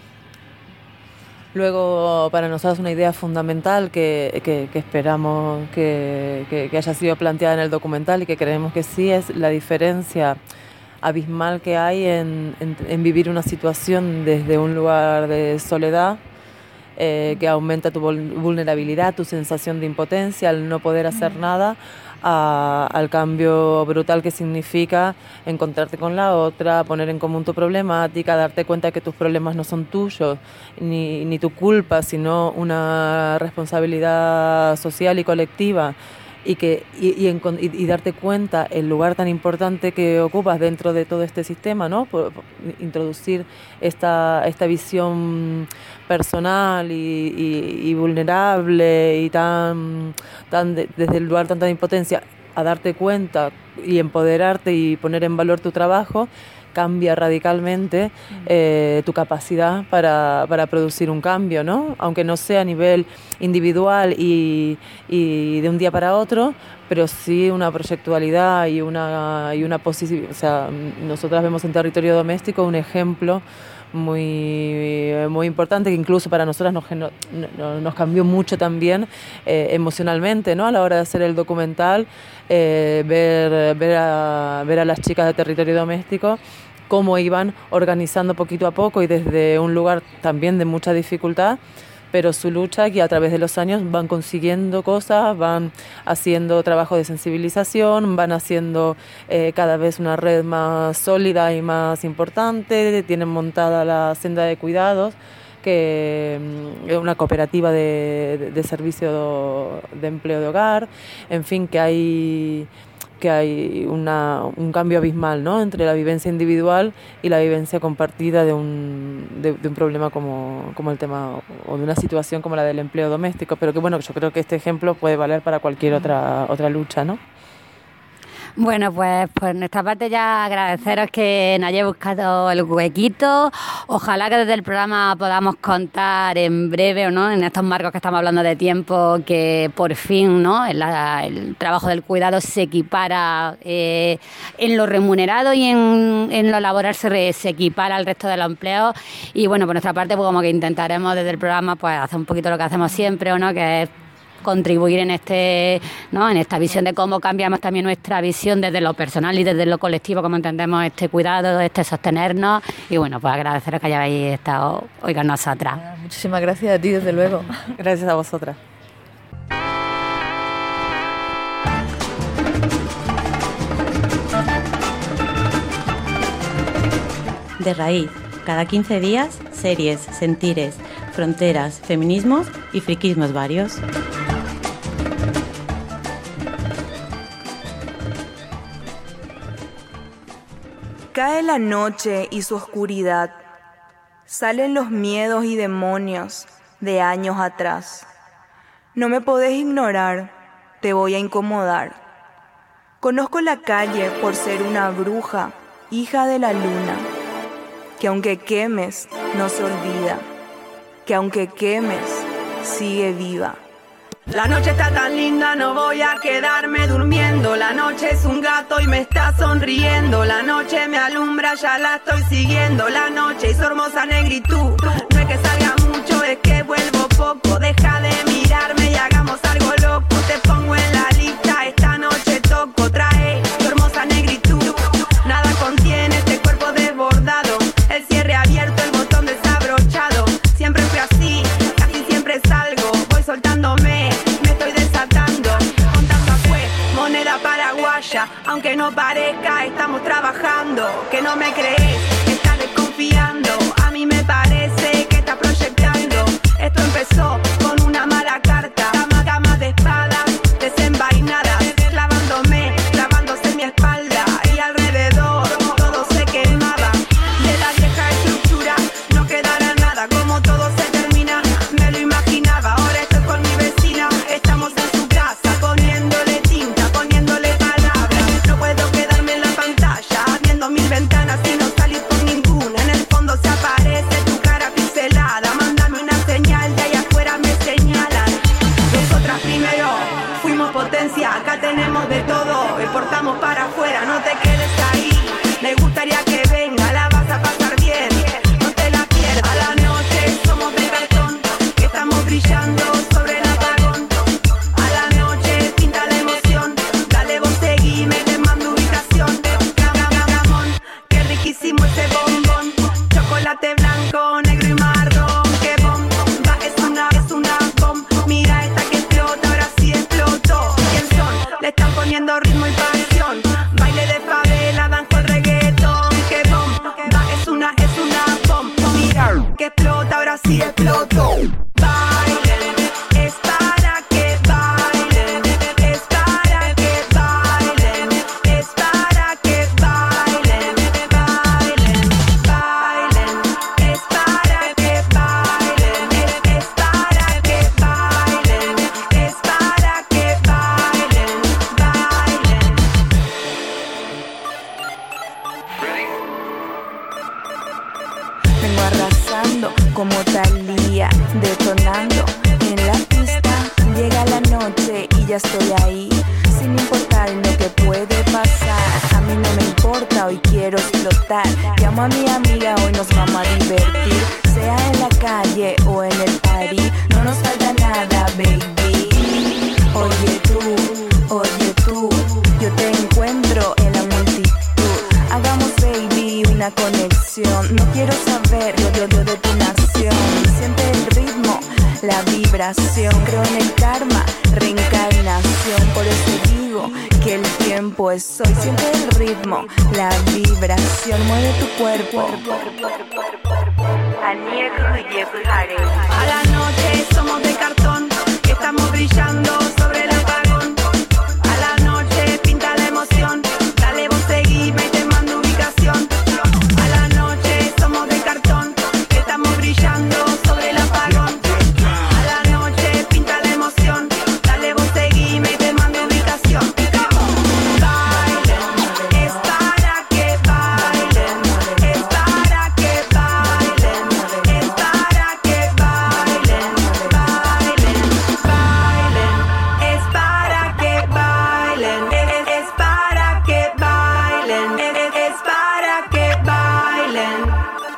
Luego, para nosotros una idea fundamental que, que, que esperamos que, que, que haya sido planteada en el documental y que creemos que sí, es la diferencia abismal que hay en, en, en vivir una situación desde un lugar de soledad, Eh, que aumenta tu vulnerabilidad, tu sensación de impotencia, al no poder hacer nada, a, al cambio brutal que significa encontrarte con la otra, poner en común tu problemática, darte cuenta de que tus problemas no son tuyos, ni, ni tu culpa, sino una responsabilidad social y colectiva. Y, que, y, y, en, y, y darte cuenta el lugar tan importante que ocupas dentro de todo este sistema, ¿no? Por, por introducir esta, esta visión personal y, y, y vulnerable y tan, tan de, desde el lugar tanta impotencia, a darte cuenta y empoderarte y poner en valor tu trabajo, cambia radicalmente eh, tu capacidad para, para producir un cambio, ¿no? Aunque no sea a nivel individual y, y de un día para otro, pero sí una proyectualidad y una, y una posibilidad. O sea, nosotras vemos en territorio doméstico un ejemplo muy, muy importante que incluso para nosotras nos, nos cambió mucho también eh, emocionalmente, ¿no? A la hora de hacer el documental, eh, ver, ver, a, ver a las chicas de territorio doméstico cómo iban organizando poquito a poco y desde un lugar también de mucha dificultad, pero su lucha, que a través de los años van consiguiendo cosas, van haciendo trabajo de sensibilización, van haciendo eh, cada vez una red más sólida y más importante, tienen montada la senda de cuidados, que es una cooperativa de, de, de servicio de empleo de hogar, en fin, que hay... que hay una, un cambio abismal, ¿no? Entre la vivencia individual y la vivencia compartida de un, de, de un problema como, como el tema, o de una situación como la del empleo doméstico, pero que bueno, yo creo que este ejemplo puede valer para cualquier otra, otra lucha, ¿no? Bueno, pues por nuestra parte ya agradeceros que nos hayáis buscado el huequito. Ojalá que desde el programa podamos contar en breve, o no, en estos marcos que estamos hablando de tiempo, que por fin, ¿no?, el, el trabajo del cuidado se equipara eh, en lo remunerado y en, en lo laboral se, se equipara al resto de los empleos. Y bueno, por nuestra parte, pues como que intentaremos desde el programa pues hacer un poquito lo que hacemos siempre, ¿o no?, que es contribuir en este, ¿no?, en esta visión de cómo cambiamos también nuestra visión desde lo personal y desde lo colectivo, cómo entendemos este cuidado, este sostenernos. Y bueno, pues agradeceros que hayáis estado hoy con nosotras. Muchísimas gracias a ti, desde luego. Gracias a vosotras. Thank you. De Raíz. Cada quince días, series, sentires, fronteras, feminismos y friquismos varios. Cae la noche y su oscuridad. Salen los miedos y demonios de años atrás. No me podés ignorar, te voy a incomodar. Conozco la calle por ser una bruja, hija de la luna. Que aunque quemes, no se olvida. Que aunque quemes, sigue viva. La noche está tan linda, no voy a quedarme durmiendo. La noche es un gato y me está sonriendo. La noche me alumbra, ya la estoy siguiendo. La noche es hermosa negritud. No es que salga mucho, es que vuelvo poco. Deja de mirarme y hagamos algo loco. Te pongo en la lista, esta noche toco. Trae tu hermosa negritud. Nada contiene este cuerpo desbordado. El cierre abierto, el botón desabrochado. Siempre fui así, casi siempre salgo. Voy soltándome, me estoy desatando. Contando a fue moneda paraguaya. Aunque no parezca, estamos trabajando. Que no me crees, estás desconfiando. A mí me parece que estás proyectando. Esto empezó con una mala carta. Cama, cama de espadas desenvainadas. Clavándome, clavándose en mi espalda. Y alrededor todo se quemaba. De la vieja estructura no quedará nada. Como todo se termina, me lo imaginaba. Ahora estoy con mi vecina, estamos en su casa. Poniéndole tinta, poniéndole palabras. No puedo quedarme en la pantalla viendo mil ventanas y no salir por ninguna. En el fondo se aparece tu cara pixelada. Mándame una señal, de ahí afuera me señalan. Nosotras primero fuimos potencia. Acá tenemos de todo, exportamos para afuera. No te quedes ahí, me gustaría que venga. La vas a pasar bien, no te la pierdas. A la noche somos de cartón, que estamos brillando sobre el apagón. A la noche pinta la emoción. Dale vos seguime, te mando ubicación. Gamón, qué riquísimo ese bombón. Chocolate blanco, negro y marrón. Qué bomba, es una, es una bomba. Mira esta que explota, ahora sí explotó. ¿Quién son? Le están poniendo ritmo y pasión. Baile de favela, danzo el reggaetón. Qué bomba, es una, es una bomba. Mira que explota, ahora sí explotó. Bailen, es para que bailen. Es para que bailen. Es para que bailen. Bailen, bailen. Es para que bailen. Es, es para que bailen. Es para que bailen. Bailen. Vengo arrasando como Thalía, detonando en la pista. Llega la noche y ya estoy ahí, sin importar lo que puede pasar. A mí no me importa, hoy quiero explotar. Llamo a mi amiga, hoy nos vamos a divertir. Sea en la calle o en el party, no nos falta nada, baby. Oye tú, oye tú, yo te encuentro en la multitud. Hagamos, baby, una conexión. No quiero saber yo, yo, yo de tu nación. Siente el ritmo, la vibración. Creo en el karma, reencarnación. Por eso digo que el tiempo es hoy. Siente el ritmo, la vibración. Mueve tu cuerpo. A la noche somos de cartón, que estamos brillando sobre el apagón. A la noche pinta la emoción. Dale vos seguime y te mando ubicación. A la noche somos de cartón, que estamos brillando sobre el apagón. A la noche pinta la emoción. Dale vos seguime y te mando ubicación. Bailen, es para que bailen. Es para que bailen. Es para que bailen. Bailen, bailen. Es para que bailen. Es, es para que bailen. Es, es para que bailen.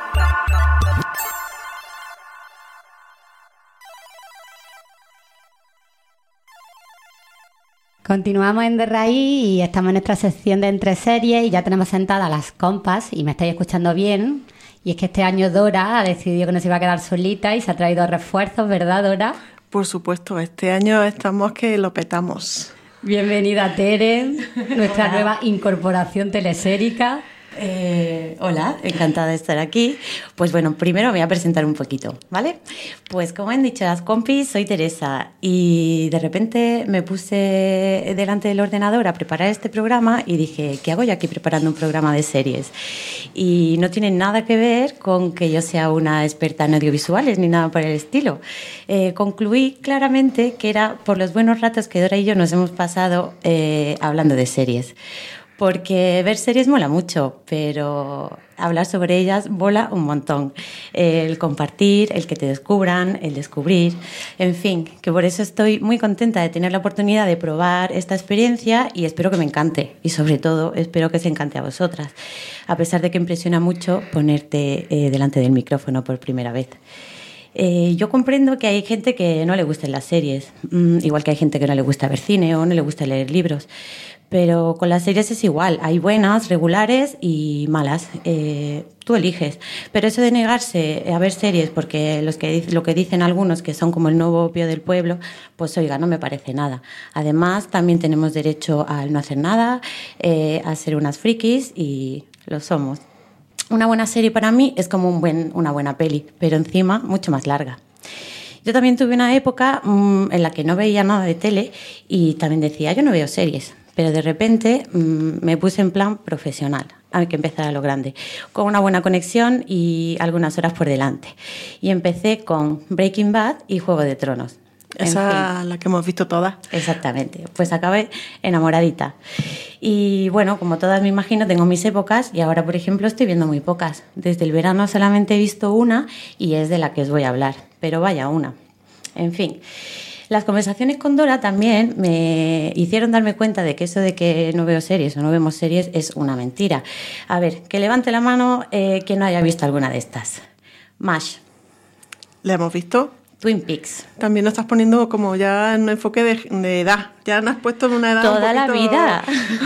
Continuamos en De Raíz y estamos en nuestra sección de Entre Series y ya tenemos sentadas las compas y me estáis escuchando bien. Y es que este año Dora ha decidido que no se iba a quedar solita y se ha traído refuerzos, ¿verdad, Dora? Por supuesto, este año estamos que lo petamos. Bienvenida, Tere, nuestra nueva incorporación telesérica. Eh, hola, encantada de estar aquí. Pues bueno, primero me voy a presentar un poquito, ¿vale? Pues como han dicho las compis, soy Teresa y de repente me puse delante del ordenador a preparar este programa y dije, ¿qué hago yo aquí preparando un programa de series? Y no tiene nada que ver con que yo sea una experta en audiovisuales ni nada por el estilo. Eh, concluí claramente que era por los buenos ratos que Dora y yo nos hemos pasado eh, hablando de series. Porque ver series mola mucho, pero hablar sobre ellas mola un montón. El compartir, el que te descubran, el descubrir, en fin, que por eso estoy muy contenta de tener la oportunidad de probar esta experiencia y espero que me encante. Y sobre todo, espero que se encante a vosotras, a pesar de que impresiona mucho ponerte eh, delante del micrófono por primera vez. Eh, yo comprendo que hay gente que no le gusten las series, mm, igual que hay gente que no le gusta ver cine o no le gusta leer libros. Pero con las series es igual, hay buenas, regulares y malas, eh, tú eliges. Pero eso de negarse a ver series porque los que, lo que dicen algunos que son como el nuevo opio del pueblo, pues oiga, no me parece nada. Además, también tenemos derecho al no hacer nada, eh, a ser unas frikis y lo somos. Una buena serie para mí es como un buen, una buena peli, pero encima mucho más larga. Yo también tuve una época mmm, en la que no veía nada de tele y también decía, yo no veo series. Pero de repente mmm, me puse en plan profesional, hay que empezar a lo grande, con una buena conexión y algunas horas por delante. Y empecé con Breaking Bad y Juego de Tronos. Esa es la que hemos visto todas. Exactamente, pues acabé enamoradita. Y bueno, como todas me imagino, tengo mis épocas y ahora, por ejemplo, estoy viendo muy pocas. Desde el verano solamente he visto una y es de la que os voy a hablar, pero vaya una. En fin... Las conversaciones con Dora también me hicieron darme cuenta de que eso de que no veo series o no vemos series es una mentira. A ver, que levante la mano eh, quien no haya visto alguna de estas. MASH. ¿La hemos visto? Twin Peaks. También lo estás poniendo como ya en un enfoque de, de edad. Ya nos has puesto en una edad Toda un poquito... la vida.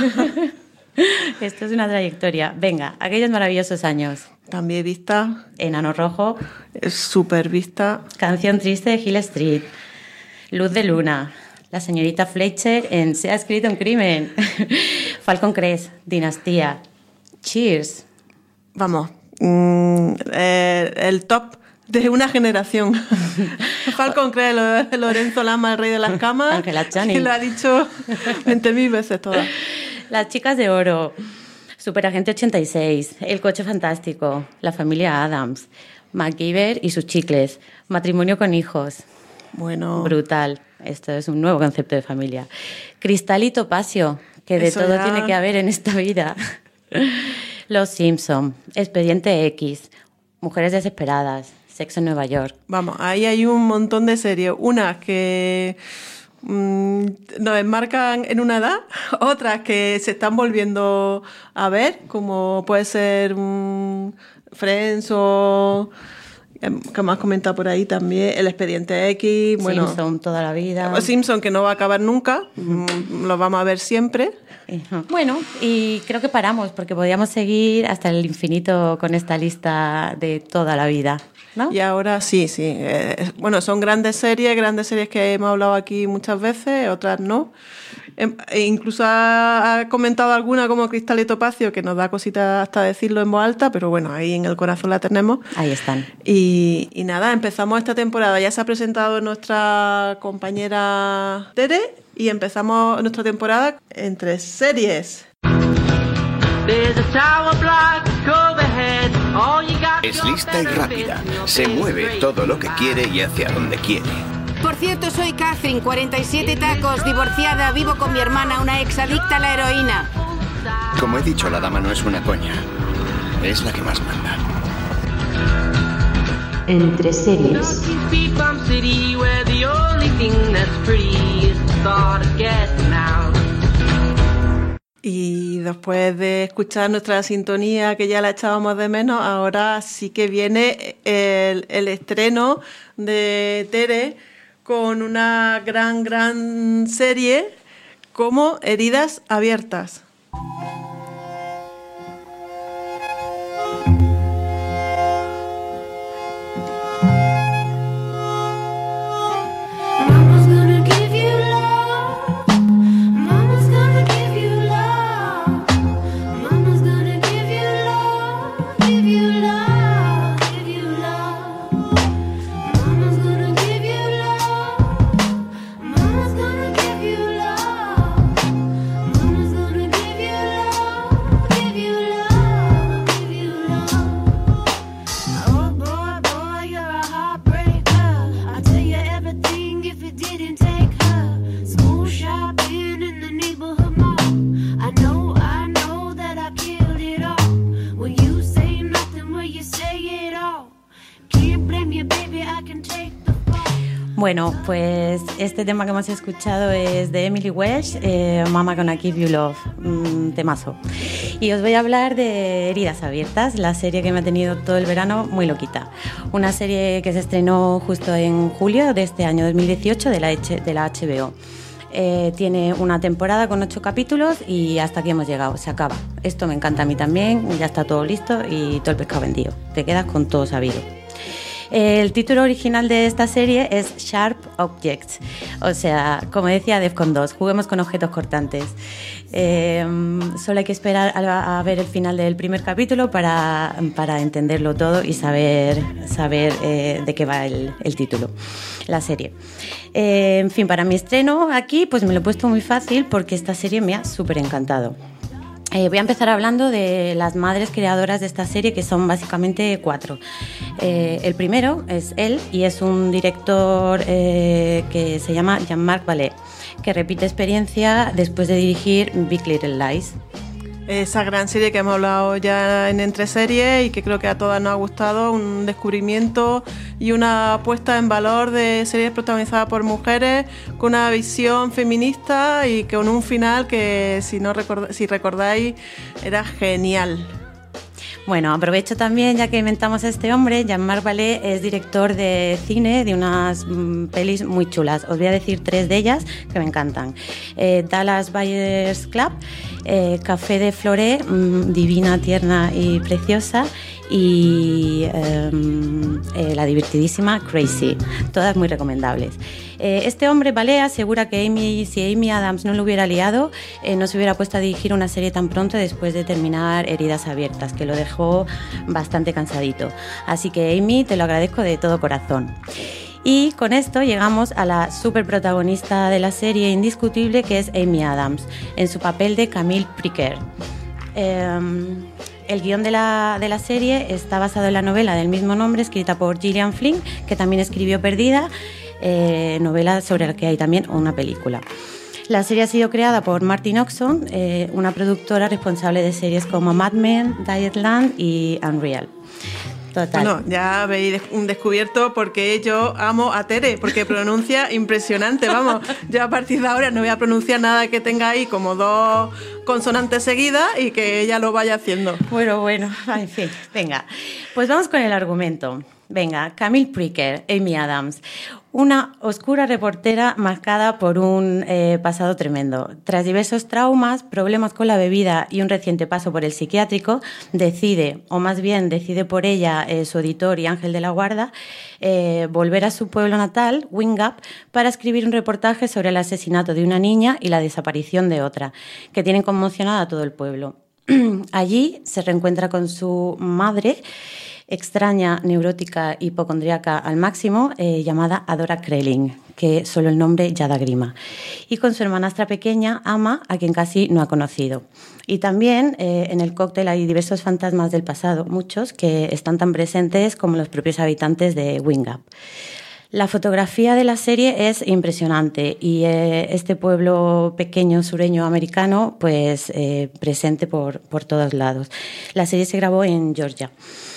Esto es una trayectoria. Venga, aquellos maravillosos años. También vista. Enano Rojo. Es súper vista. Canción triste de Hill Street. Luz de Luna, la señorita Fletcher en Se ha escrito un crimen, Falcon Crest, Dinastía, Cheers. Vamos, mmm, eh, el top de una generación. Falcon Crest, Lorenzo Lama, el rey de las camas. Ángela Channing. Que lo ha dicho veinte mil veces todas. Las chicas de oro, Superagente ochenta y seis, El coche fantástico, La familia Addams, MacGyver y sus chicles, Matrimonio con hijos. Bueno. Brutal. Esto es un nuevo concepto de familia. Cristal y Topacio, que de Eso todo ya... tiene que haber en esta vida. Los Simpson, Expediente X, Mujeres desesperadas, Sexo en Nueva York. Vamos, ahí hay un montón de series. Unas que mmm, nos enmarcan en una edad, otras que se están volviendo a ver, como puede ser mmm, Friends o... que me has comentado por ahí también, el Expediente X, bueno, Simpson toda la vida. Simpson, que no va a acabar nunca, uh-huh. Lo vamos a ver siempre. Uh-huh. Bueno, y creo que paramos, porque podríamos seguir hasta el infinito con esta lista de toda la vida, ¿no? Y ahora sí, sí. Eh, bueno, son grandes series, grandes series que hemos hablado aquí muchas veces, otras no. E incluso ha, ha comentado alguna como Cristal y Topacio, que nos da cositas hasta decirlo en voz alta, pero bueno, ahí en el corazón la tenemos. Ahí están. Y, y nada, empezamos esta temporada. Ya se ha presentado nuestra compañera Tere y empezamos nuestra temporada entre series. Es lista y rápida. Se mueve todo lo que quiere y hacia donde quiere. Por cierto, soy Catherine, cuarenta y siete tacos, divorciada, vivo con mi hermana, una ex adicta a la heroína. Como he dicho, la dama no es una coña. Es la que más manda. Entre series. Y después de escuchar nuestra sintonía, que ya la echábamos de menos, ahora sí que viene el, el estreno de Tere con una gran, gran serie como Heridas Abiertas. Mama's gonna give you love. Bueno, pues este tema que hemos escuchado es de Emily Welsh, eh, Mama Gonna Give You Love, un temazo. Y os voy a hablar de Heridas Abiertas, la serie que me ha tenido todo el verano muy loquita. Una serie que se estrenó justo en julio de este año dos mil dieciocho de la, H- de la H B O. Eh, tiene una temporada con ocho capítulos y hasta aquí hemos llegado, se acaba. Esto me encanta a mí también, ya está todo listo y todo el pescado vendido. Te quedas con todo sabido. El título original de esta serie es Sharp Objects, o sea, como decía Defcon dos, juguemos con objetos cortantes. Eh, solo hay que esperar a, a ver el final del primer capítulo para, para entenderlo todo y saber, saber eh, de qué va el, el título, la serie. Eh, en fin, para mi estreno aquí pues me lo he puesto muy fácil porque esta serie me ha súper encantado. Eh, voy a empezar hablando de las madres creadoras de esta serie, que son básicamente cuatro. Eh, el primero es él y es un director eh, que se llama Jean-Marc Vallée, que repite experiencia después de dirigir Big Little Lies. Esa gran serie que hemos hablado ya en Entre Series y que creo que a todas nos ha gustado, un descubrimiento y una puesta en valor de series protagonizadas por mujeres con una visión feminista y con un final que, si, no record- si recordáis, era genial. Bueno, aprovecho también, ya que inventamos a este hombre, Jean-Marc Vallée es director de cine de unas mm, pelis muy chulas. Os voy a decir tres de ellas que me encantan. Eh, Dallas Buyers Club, eh, Café de Floré, mmm, divina, tierna y preciosa, y eh, eh, la divertidísima Crazy, todas muy recomendables. Eh, este hombre, Vallée, asegura que Amy, si Amy Adams no lo hubiera liado, eh, no se hubiera puesto a dirigir una serie tan pronto después de terminar Heridas Abiertas, que lo dejó bastante cansadito. Así que Amy, te lo agradezco de todo corazón. Y con esto llegamos a la super protagonista de la serie indiscutible, que es Amy Adams, en su papel de Camille Pricker. Eh, el guión de la, de la serie está basado en la novela del mismo nombre, escrita por Gillian Flynn, que también escribió Perdida, eh, novela sobre la que hay también una película. La serie ha sido creada por Martin Oxon, eh, una productora responsable de series como Mad Men, Dietland y Unreal. Total. Bueno, ya habéis un descubierto porque yo amo a Tere, porque pronuncia impresionante, vamos. Yo a partir de ahora no voy a pronunciar nada que tenga ahí como dos consonantes seguidas y que ella lo vaya haciendo. Bueno, bueno, en fin, venga. Pues vamos con el argumento. Venga, Camille Pricker, Amy Adams, una oscura reportera marcada por un eh, pasado tremendo. Tras diversos traumas, problemas con la bebida y un reciente paso por el psiquiátrico, decide, o más bien decide por ella eh, su editor y ángel de la guarda, eh, volver a su pueblo natal, Wingup, para escribir un reportaje sobre el asesinato de una niña y la desaparición de otra, que tienen conmocionada a todo el pueblo. Allí se reencuentra con su madre, extraña, neurótica, hipocondríaca al máximo, eh, llamada Adora Krelling, que solo el nombre ya da grima, y con su hermanastra pequeña, Ama, a quien casi no ha conocido. Y también eh, en el cóctel hay diversos fantasmas del pasado, muchos que están tan presentes como los propios habitantes de Wingup. La fotografía de la serie es impresionante y eh, este pueblo pequeño sureño americano pues eh, presente por, por todos lados. La serie se grabó en Georgia.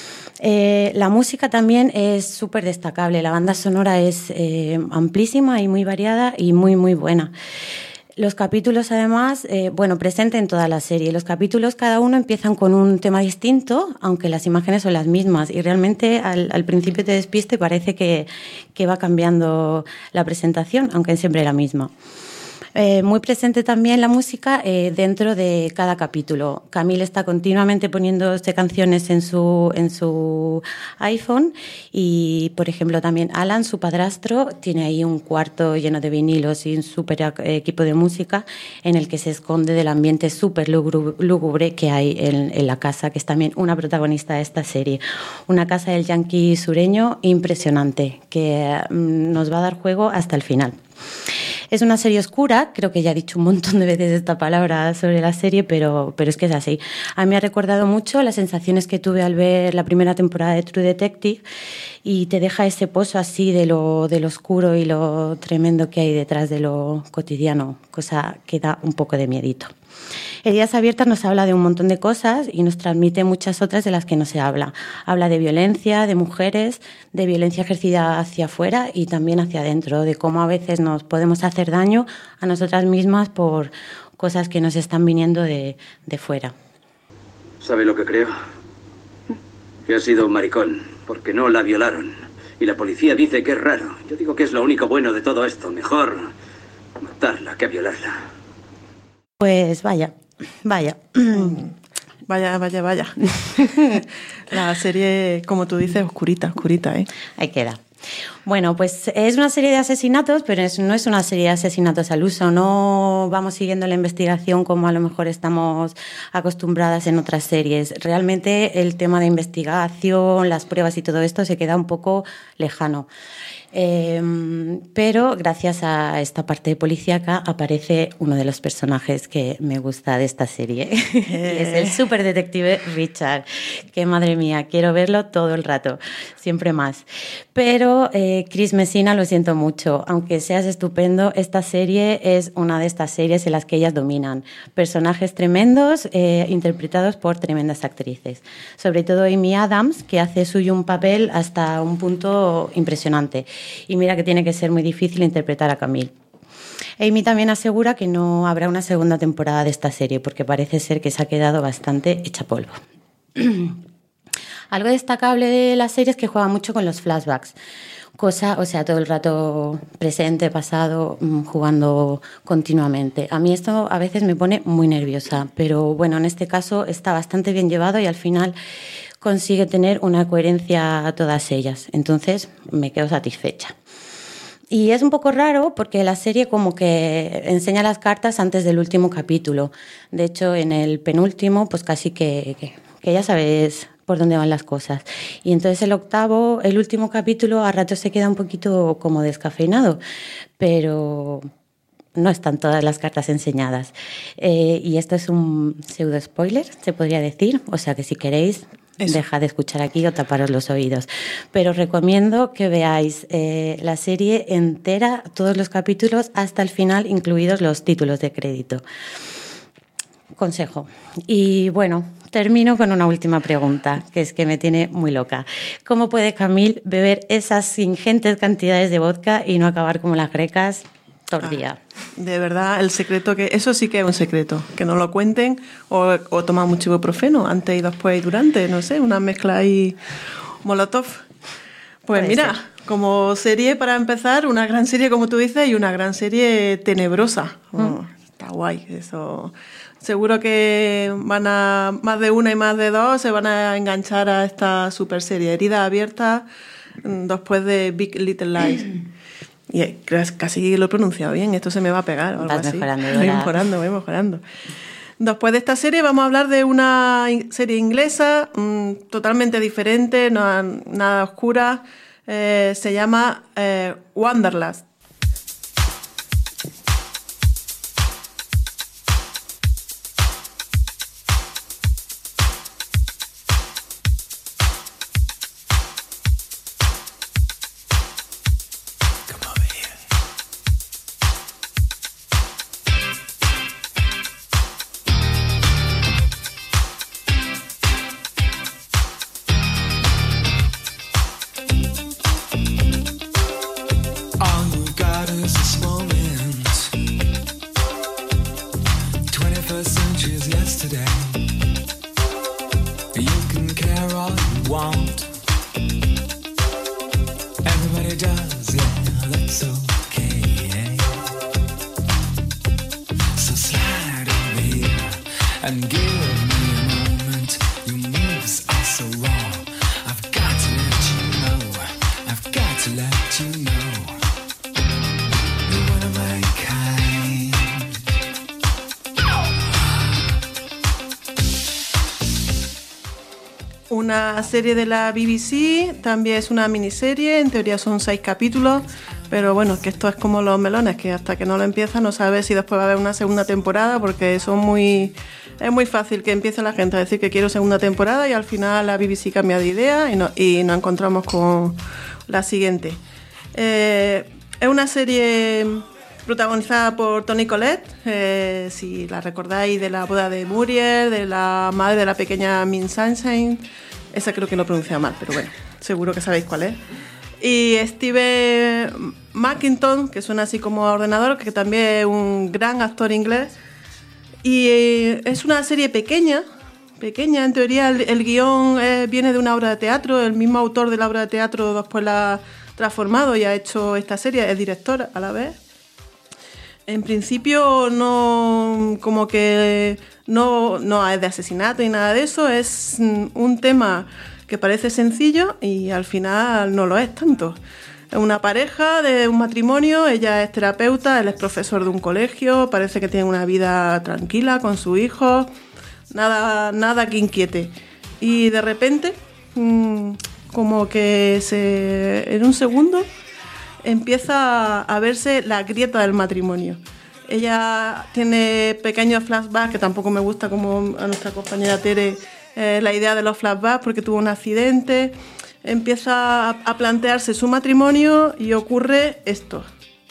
Eh, la música también es súper destacable, la banda sonora es eh, amplísima y muy variada y muy muy buena. Los capítulos además, eh, bueno, presente en toda la serie, los capítulos cada uno empiezan con un tema distinto, aunque las imágenes son las mismas y realmente al, al principio te despiste y parece que, que va cambiando la presentación, aunque es siempre la misma. Eh, muy presente también la música eh, dentro de cada capítulo. Camille está continuamente poniéndose canciones en su, en su iPhone y, por ejemplo, también Alan, su padrastro, tiene ahí un cuarto lleno de vinilos y un súper equipo de música en el que se esconde del ambiente súper lúgubre que hay en, en la casa, que es también una protagonista de esta serie. Una casa del yankee sureño impresionante, que mm, nos va a dar juego hasta el final. Es una serie oscura, creo que ya he dicho un montón de veces esta palabra sobre la serie, pero, pero es que es así. A mí me ha recordado mucho las sensaciones que tuve al ver la primera temporada de True Detective y te deja ese pozo así de lo, de lo oscuro y lo tremendo que hay detrás de lo cotidiano, cosa que da un poco de miedito. Heridas Abiertas nos habla de un montón de cosas y nos transmite muchas otras de las que no se habla. Habla de violencia, de mujeres, de violencia ejercida hacia afuera y también hacia adentro, de cómo a veces nos podemos hacer daño a nosotras mismas por cosas que nos están viniendo de, de fuera. ¿Sabe lo que creo? Que ha sido un maricón, porque no la violaron. Y la policía dice que es raro. Yo digo que es lo único bueno de todo esto. Mejor matarla que violarla. Pues vaya, vaya. Vaya, vaya, vaya. La serie, como tú dices, oscurita, oscurita, ¿eh? Ahí queda. Bueno, pues es una serie de asesinatos, pero es, no es una serie de asesinatos al uso. No vamos siguiendo la investigación como a lo mejor estamos acostumbradas en otras series. Realmente el tema de investigación, las pruebas y todo esto se queda un poco lejano. Eh, pero gracias a esta parte policíaca aparece uno de los personajes que me gusta de esta serie. Eh. Es el superdetective Richard, que madre mía, quiero verlo todo el rato, siempre más. Pero eh, Chris Messina, lo siento mucho, aunque seas estupendo, esta serie es una de estas series en las que ellas dominan. Personajes tremendos, eh, interpretados por tremendas actrices. Sobre todo Amy Adams, que hace suyo un papel hasta un punto impresionante. Y mira que tiene que ser muy difícil interpretar a Camille. Amy también asegura que no habrá una segunda temporada de esta serie porque parece ser que se ha quedado bastante hecha polvo. Algo destacable de la serie es que juega mucho con los flashbacks. Cosa, o sea, todo el rato presente, pasado, jugando continuamente. A mí esto a veces me pone muy nerviosa, pero bueno, en este caso está bastante bien llevado y al final consigue tener una coherencia a todas ellas. Entonces me quedo satisfecha. Y es un poco raro porque la serie como que enseña las cartas antes del último capítulo. De hecho, en el penúltimo, pues casi que, que, que ya sabes por dónde van las cosas. Y entonces el octavo, el último capítulo, a ratos se queda un poquito como descafeinado, pero no están todas las cartas enseñadas. Eh, y esto es un pseudo spoiler, se podría decir, o sea que si queréis, Eso. dejad de escuchar aquí o taparos los oídos. Pero recomiendo que veáis eh, la serie entera, todos los capítulos, hasta el final, incluidos los títulos de crédito. Consejo. Y bueno, termino con una última pregunta, que es que me tiene muy loca. ¿Cómo puede Camille beber esas ingentes cantidades de vodka y no acabar como las grecas todo el día? Ah, de verdad, el secreto, que eso sí que es un secreto, que no lo cuenten, o, o tomar mucho ibuprofeno antes y después y durante, no sé, una mezcla ahí molotov. Pues Puede mira, ser. Como serie para empezar, una gran serie como tú dices y una gran serie tenebrosa. Mm. Oh, está guay eso. Seguro que van a más de una y más de dos se van a enganchar a esta super serie. Heridas Abiertas después de Big Little Lies. Y casi lo he pronunciado bien, esto se me va a pegar. Algo Vas así. mejorando. Voy mejorando, voy mejorando. Después de esta serie vamos a hablar de una serie inglesa mmm, totalmente diferente, no, nada oscura. Eh, se llama eh, Wanderlust. Una serie de la B B C, también es una miniserie, en teoría son seis capítulos, pero bueno, que esto es como los melones, que hasta que no lo empiezas no sabes si después va a haber una segunda temporada, porque son muy, es muy fácil que empiece la gente a decir que quiero segunda temporada y al final la B B C cambia de idea y, no, y nos encontramos con la siguiente. Eh, es una serie protagonizada por Toni Collette, eh, si la recordáis de La boda de Muriel, de la madre de la pequeña Miss Sunshine. Esa creo que lo pronuncia mal, pero bueno, seguro que sabéis cuál es. Y Steve McIntosh, que suena así como a ordenador, que también es un gran actor inglés. Y eh, es una serie pequeña, pequeña, en teoría el, el guión eh, viene de una obra de teatro, el mismo autor de la obra de teatro después la ha transformado y ha hecho esta serie, es director a la vez. En principio no, como que no, no es de asesinato ni nada de eso, es un tema que parece sencillo y al final no lo es tanto. Es una pareja de un matrimonio, ella es terapeuta, él es profesor de un colegio, parece que tiene una vida tranquila con su hijo, nada, nada que inquiete. Y de repente, como que se, en un segundo, empieza a verse la grieta del matrimonio. Ella tiene pequeños flashbacks, que tampoco me gusta, como a nuestra compañera Tere, eh, la idea de los flashbacks, porque tuvo un accidente. Empieza a, a plantearse su matrimonio y ocurre esto.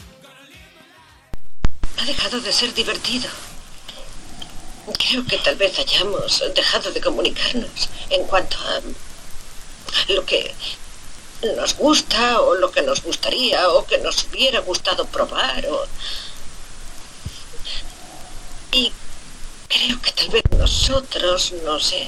Ha dejado de ser divertido. Creo que tal vez hayamos dejado de comunicarnos en cuanto a lo que nos gusta o lo que nos gustaría o que nos hubiera gustado probar o... y creo que tal vez nosotros, no sé,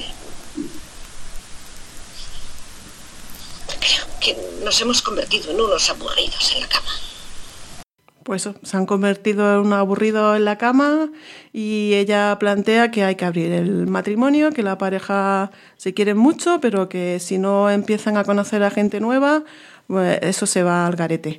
creo que nos hemos convertido en unos aburridos en la cama. Pues eso, se han convertido en unos aburridos en la cama y ella plantea que hay que abrir el matrimonio, que la pareja se quiere mucho, pero que si no empiezan a conocer a gente nueva, pues eso se va al garete.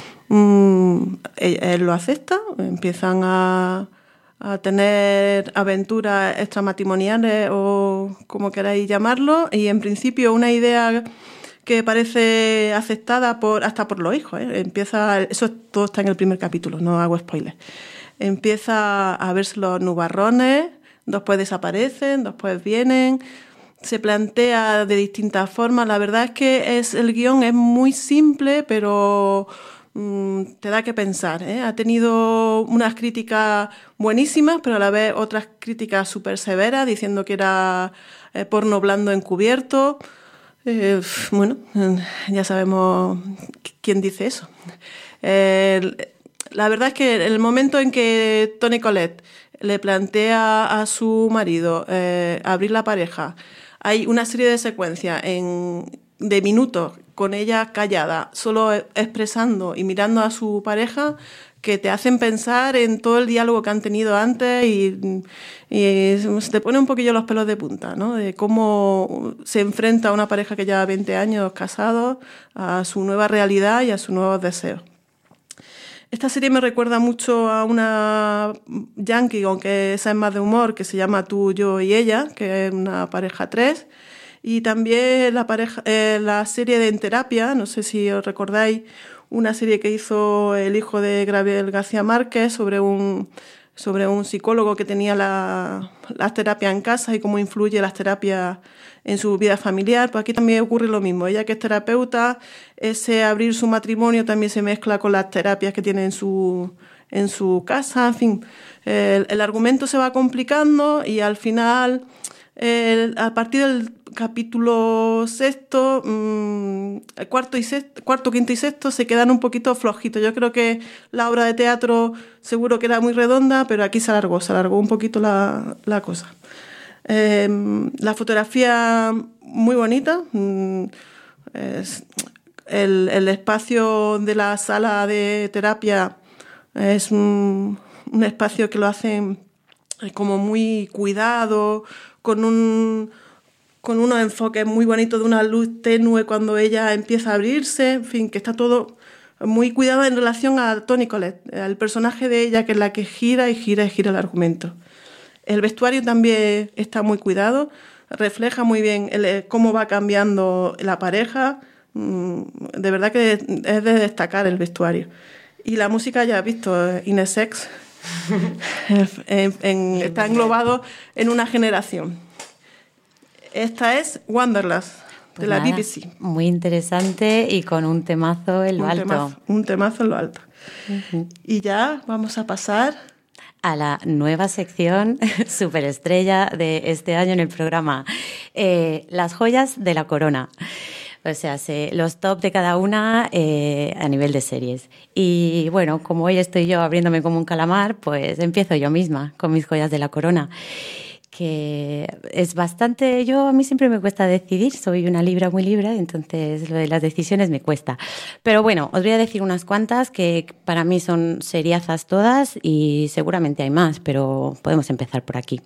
Mm, él, él lo acepta, empiezan a, a tener aventuras extramatrimoniales o como queráis llamarlo, y en principio una idea que parece aceptada por hasta por los hijos, ¿eh? Empieza, eso todo está en el primer capítulo, no hago spoilers. Empieza a verse los nubarrones, después desaparecen, después vienen, se plantea de distintas formas. La verdad es que es, el guión es muy simple, pero mmm, te da que pensar, ¿eh? Ha tenido unas críticas buenísimas, pero a la vez otras críticas súper severas, diciendo que era eh, porno blando encubierto. Eh, bueno, ya sabemos quién dice eso. Eh, la verdad es que el momento en que Toni Collette le plantea a su marido eh, abrir la pareja, hay una serie de secuencias en, de minutos con ella callada, solo expresando y mirando a su pareja, que te hacen pensar en todo el diálogo que han tenido antes y, y se te pone un poquillo los pelos de punta, ¿no? De cómo se enfrenta una pareja que lleva veinte años casados a su nueva realidad y a sus nuevos deseos. Esta serie me recuerda mucho a una yankee, aunque esa es más de humor, que se llama Tú, Yo y Ella, que es una pareja tres. Y también la, pareja, eh, la serie de En Terapia, no sé si os recordáis, una serie que hizo el hijo de Gabriel García Márquez sobre un, sobre un psicólogo que tenía la, las terapias en casa y cómo influye las terapias en su vida familiar. Pues aquí también ocurre lo mismo. Ella, que es terapeuta, ese abrir su matrimonio también se mezcla con las terapias que tiene en su, en su casa. En fin, el, el argumento se va complicando y al final, el, a partir del capítulo sexto, mmm, cuarto, y sexto, cuarto, quinto y sexto se quedan un poquito flojitos. Yo creo que la obra de teatro seguro que era muy redonda, pero aquí se alargó, se alargó un poquito la, la cosa. Eh, la fotografía muy bonita, mm, es, el, el espacio de la sala de terapia es un, un espacio que lo hacen como muy cuidado, con un con unos enfoques muy bonitos de una luz tenue cuando ella empieza a abrirse, en fin, que está todo muy cuidado en relación a Toni Collette, al personaje de ella, que es la que gira y gira y gira el argumento. El vestuario también está muy cuidado, refleja muy bien el, cómo va cambiando la pareja, de verdad que es de destacar el vestuario. Y la música, ya has visto, Inesex, en, en, está englobado en una generación. Esta es Wanderlust, pues de la nada, B B C. Muy interesante y con un temazo en lo un alto. Temazo, un temazo en lo alto. Uh-huh. Y ya vamos a pasar a la nueva sección superestrella de este año en el programa, eh, las joyas de la corona. O sea, se, los top de cada una eh, a nivel de series. Y bueno, como hoy estoy yo abriéndome como un calamar, pues empiezo yo misma con mis joyas de la corona. Que es bastante... Yo, a mí siempre me cuesta decidir, soy una libra muy libra, entonces lo de las decisiones me cuesta. Pero bueno, os voy a decir unas cuantas que para mí son seriazas todas y seguramente hay más, pero podemos empezar por aquí.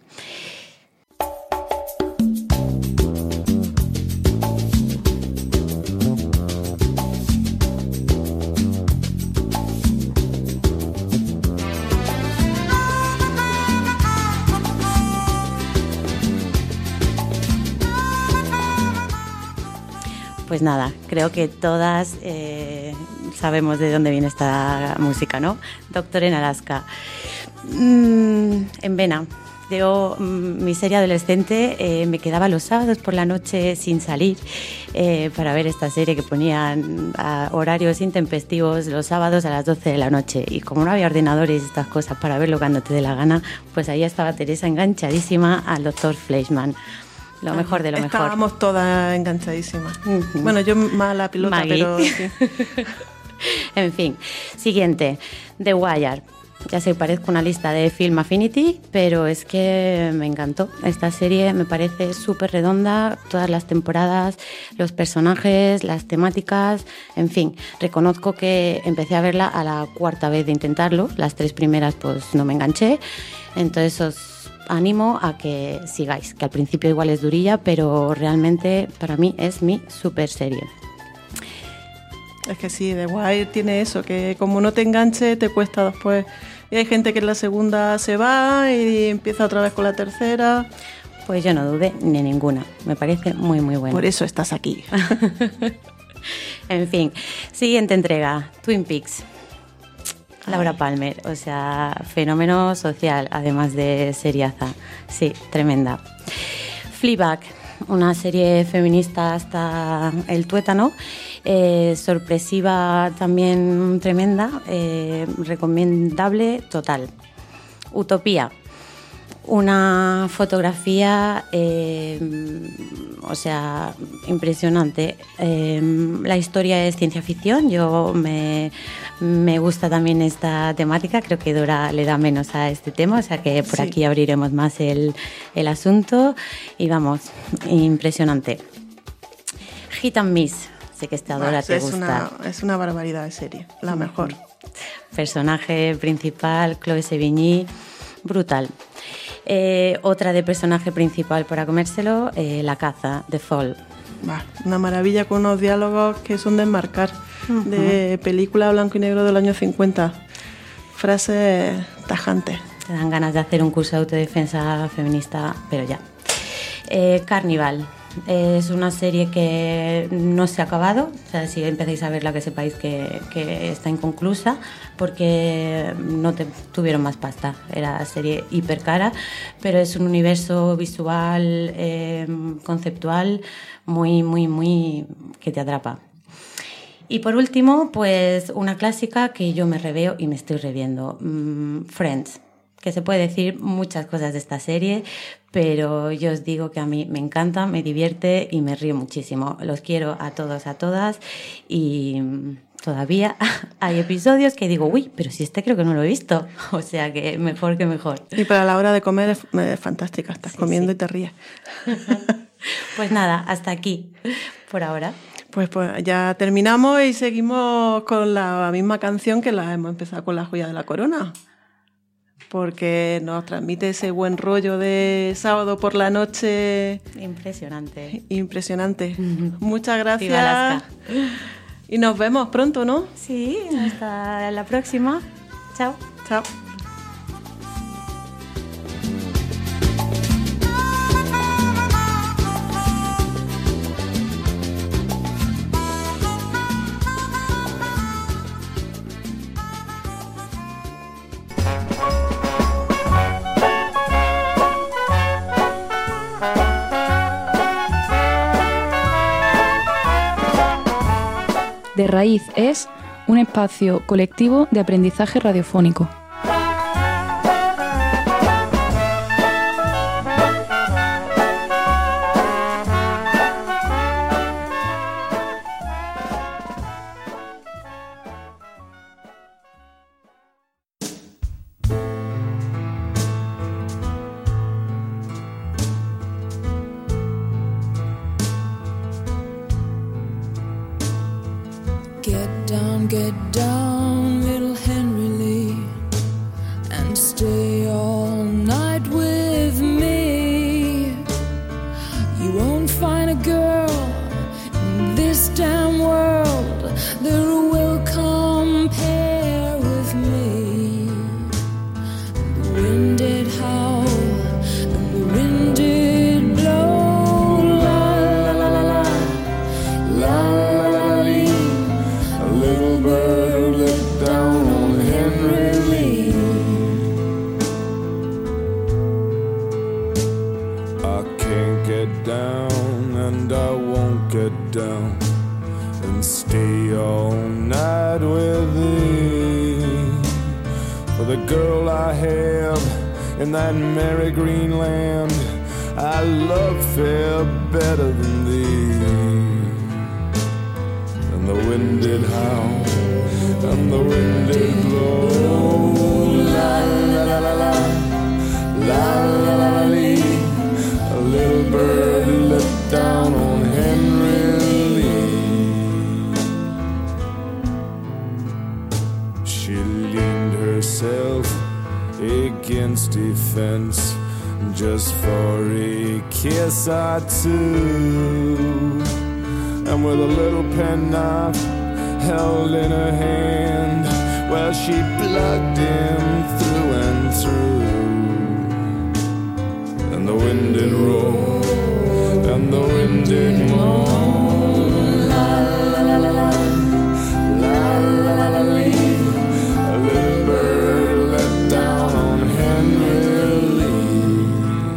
Pues nada, creo que todas eh, sabemos de dónde viene esta música, ¿no? Doctor en Alaska. Mm, en vena. Yo, mm, mi serie adolescente, eh, me quedaba los sábados por la noche sin salir eh, para ver esta serie que ponían a horarios intempestivos los sábados a las doce de la noche. Y como no había ordenadores y estas cosas para verlo cuando te dé la gana, pues ahí estaba Teresa enganchadísima al doctor Fleischmann. Lo mejor de lo mejor. Estábamos todas enganchadísimas. Uh-huh. Bueno, yo más la pilota, Maggie. pero sí. En fin, siguiente, The Wire. Ya sé, parezco una lista de Film Affinity, pero es que me encantó. Esta serie me parece súper redonda, todas las temporadas, los personajes, las temáticas, en fin. Reconozco que empecé a verla a la cuarta vez de intentarlo. Las tres primeras pues no me enganché, entonces os animo a que sigáis, que al principio igual es durilla, pero realmente para mí es mi super serie. Es que sí, The Wire tiene eso, que como no te enganche te cuesta después. Y hay gente que en la segunda se va y empieza otra vez con la tercera. Pues yo no dudé ni ninguna, me parece muy muy buena. Por eso estás aquí. En fin, siguiente entrega, Twin Peaks. Laura Palmer, o sea, fenómeno social, además de seriaza. Sí, tremenda. Fleabag, una serie feminista hasta el tuétano, eh, sorpresiva también tremenda, eh, recomendable total. Utopía, una fotografía, eh, o sea, impresionante. Eh, la historia es ciencia ficción, yo me, me gusta también esta temática, creo que Dora le da menos a este tema, o sea que por sí. Aquí abriremos más el, el asunto y vamos, impresionante. Hit and Miss, sé que esta Dora bueno, te es gusta. Una, es una barbaridad de serie, la mejor. Personaje principal, Chloe Sevigny, brutal. Eh, otra de personaje principal para comérselo, eh, La caza, The Fall. Bah, una maravilla con unos diálogos que son de enmarcar, uh-huh. de película blanco y negro del año cincuenta. Frases tajantes. Te dan ganas de hacer un curso de autodefensa feminista, pero ya. Eh, Carnival. Es una serie que no se ha acabado, o sea, si empezáis a verla que sepáis que, que está inconclusa porque no te, tuvieron más pasta, era serie hiper cara, pero es un universo visual, eh, conceptual muy, muy, muy que te atrapa. Y por último, pues una clásica que yo me reveo y me estoy reviendo, mm, Friends. Que se puede decir muchas cosas de esta serie, pero yo os digo que a mí me encanta, me divierte y me río muchísimo. Los quiero a todos, a todas y todavía hay episodios que digo, uy, pero si este creo que no lo he visto. O sea que mejor que mejor. Y para la hora de comer es, es fantástica, estás sí, comiendo sí. y te ríes. Pues nada, hasta aquí por ahora. Pues, pues ya terminamos y seguimos con la misma canción que la hemos empezado con La joya de la corona. Porque nos transmite ese buen rollo de sábado por la noche. Impresionante. Impresionante. Muchas gracias. Y nos vemos pronto, ¿no? Sí, hasta la próxima. Chao. Chao. De Raíz es un espacio colectivo de aprendizaje radiofónico. Get down, get down, little Henry Lee, and stay all night with me. You won't find a girl in this damn world that will compare with me. The wind did howl, and the wind did blow, la la la la la, la la la lee. A little bird let down on Henry Lee. I can't get down and I won't get down and stay all night with thee. For the girl I have in that merry green land, I love fair better than thee. And the wind did howl, and the wind did blow, la la la la la, la la la la lee. A little bird let down on Henry Lee. She leaned herself against a fence just for a kiss or two. And with a little penknife held in her hand, well, she plugged him through and through. And the wind did roll, and the wind did moan, la la la la la, la la la la lee. A little bird let down on Henry Lee.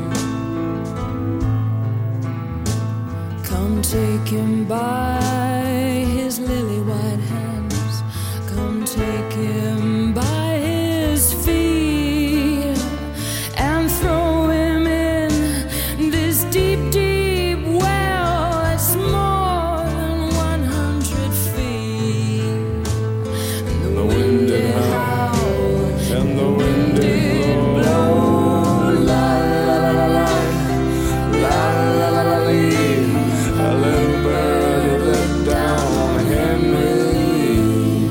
Come take him by his lily white hands. Come take him by his feet and throw him in this deep, deep well that's more than one hundred feet. And the wind did howl, and the wind did blow, la la la la la, la la la la lee. A little bird let down on Henry Lee.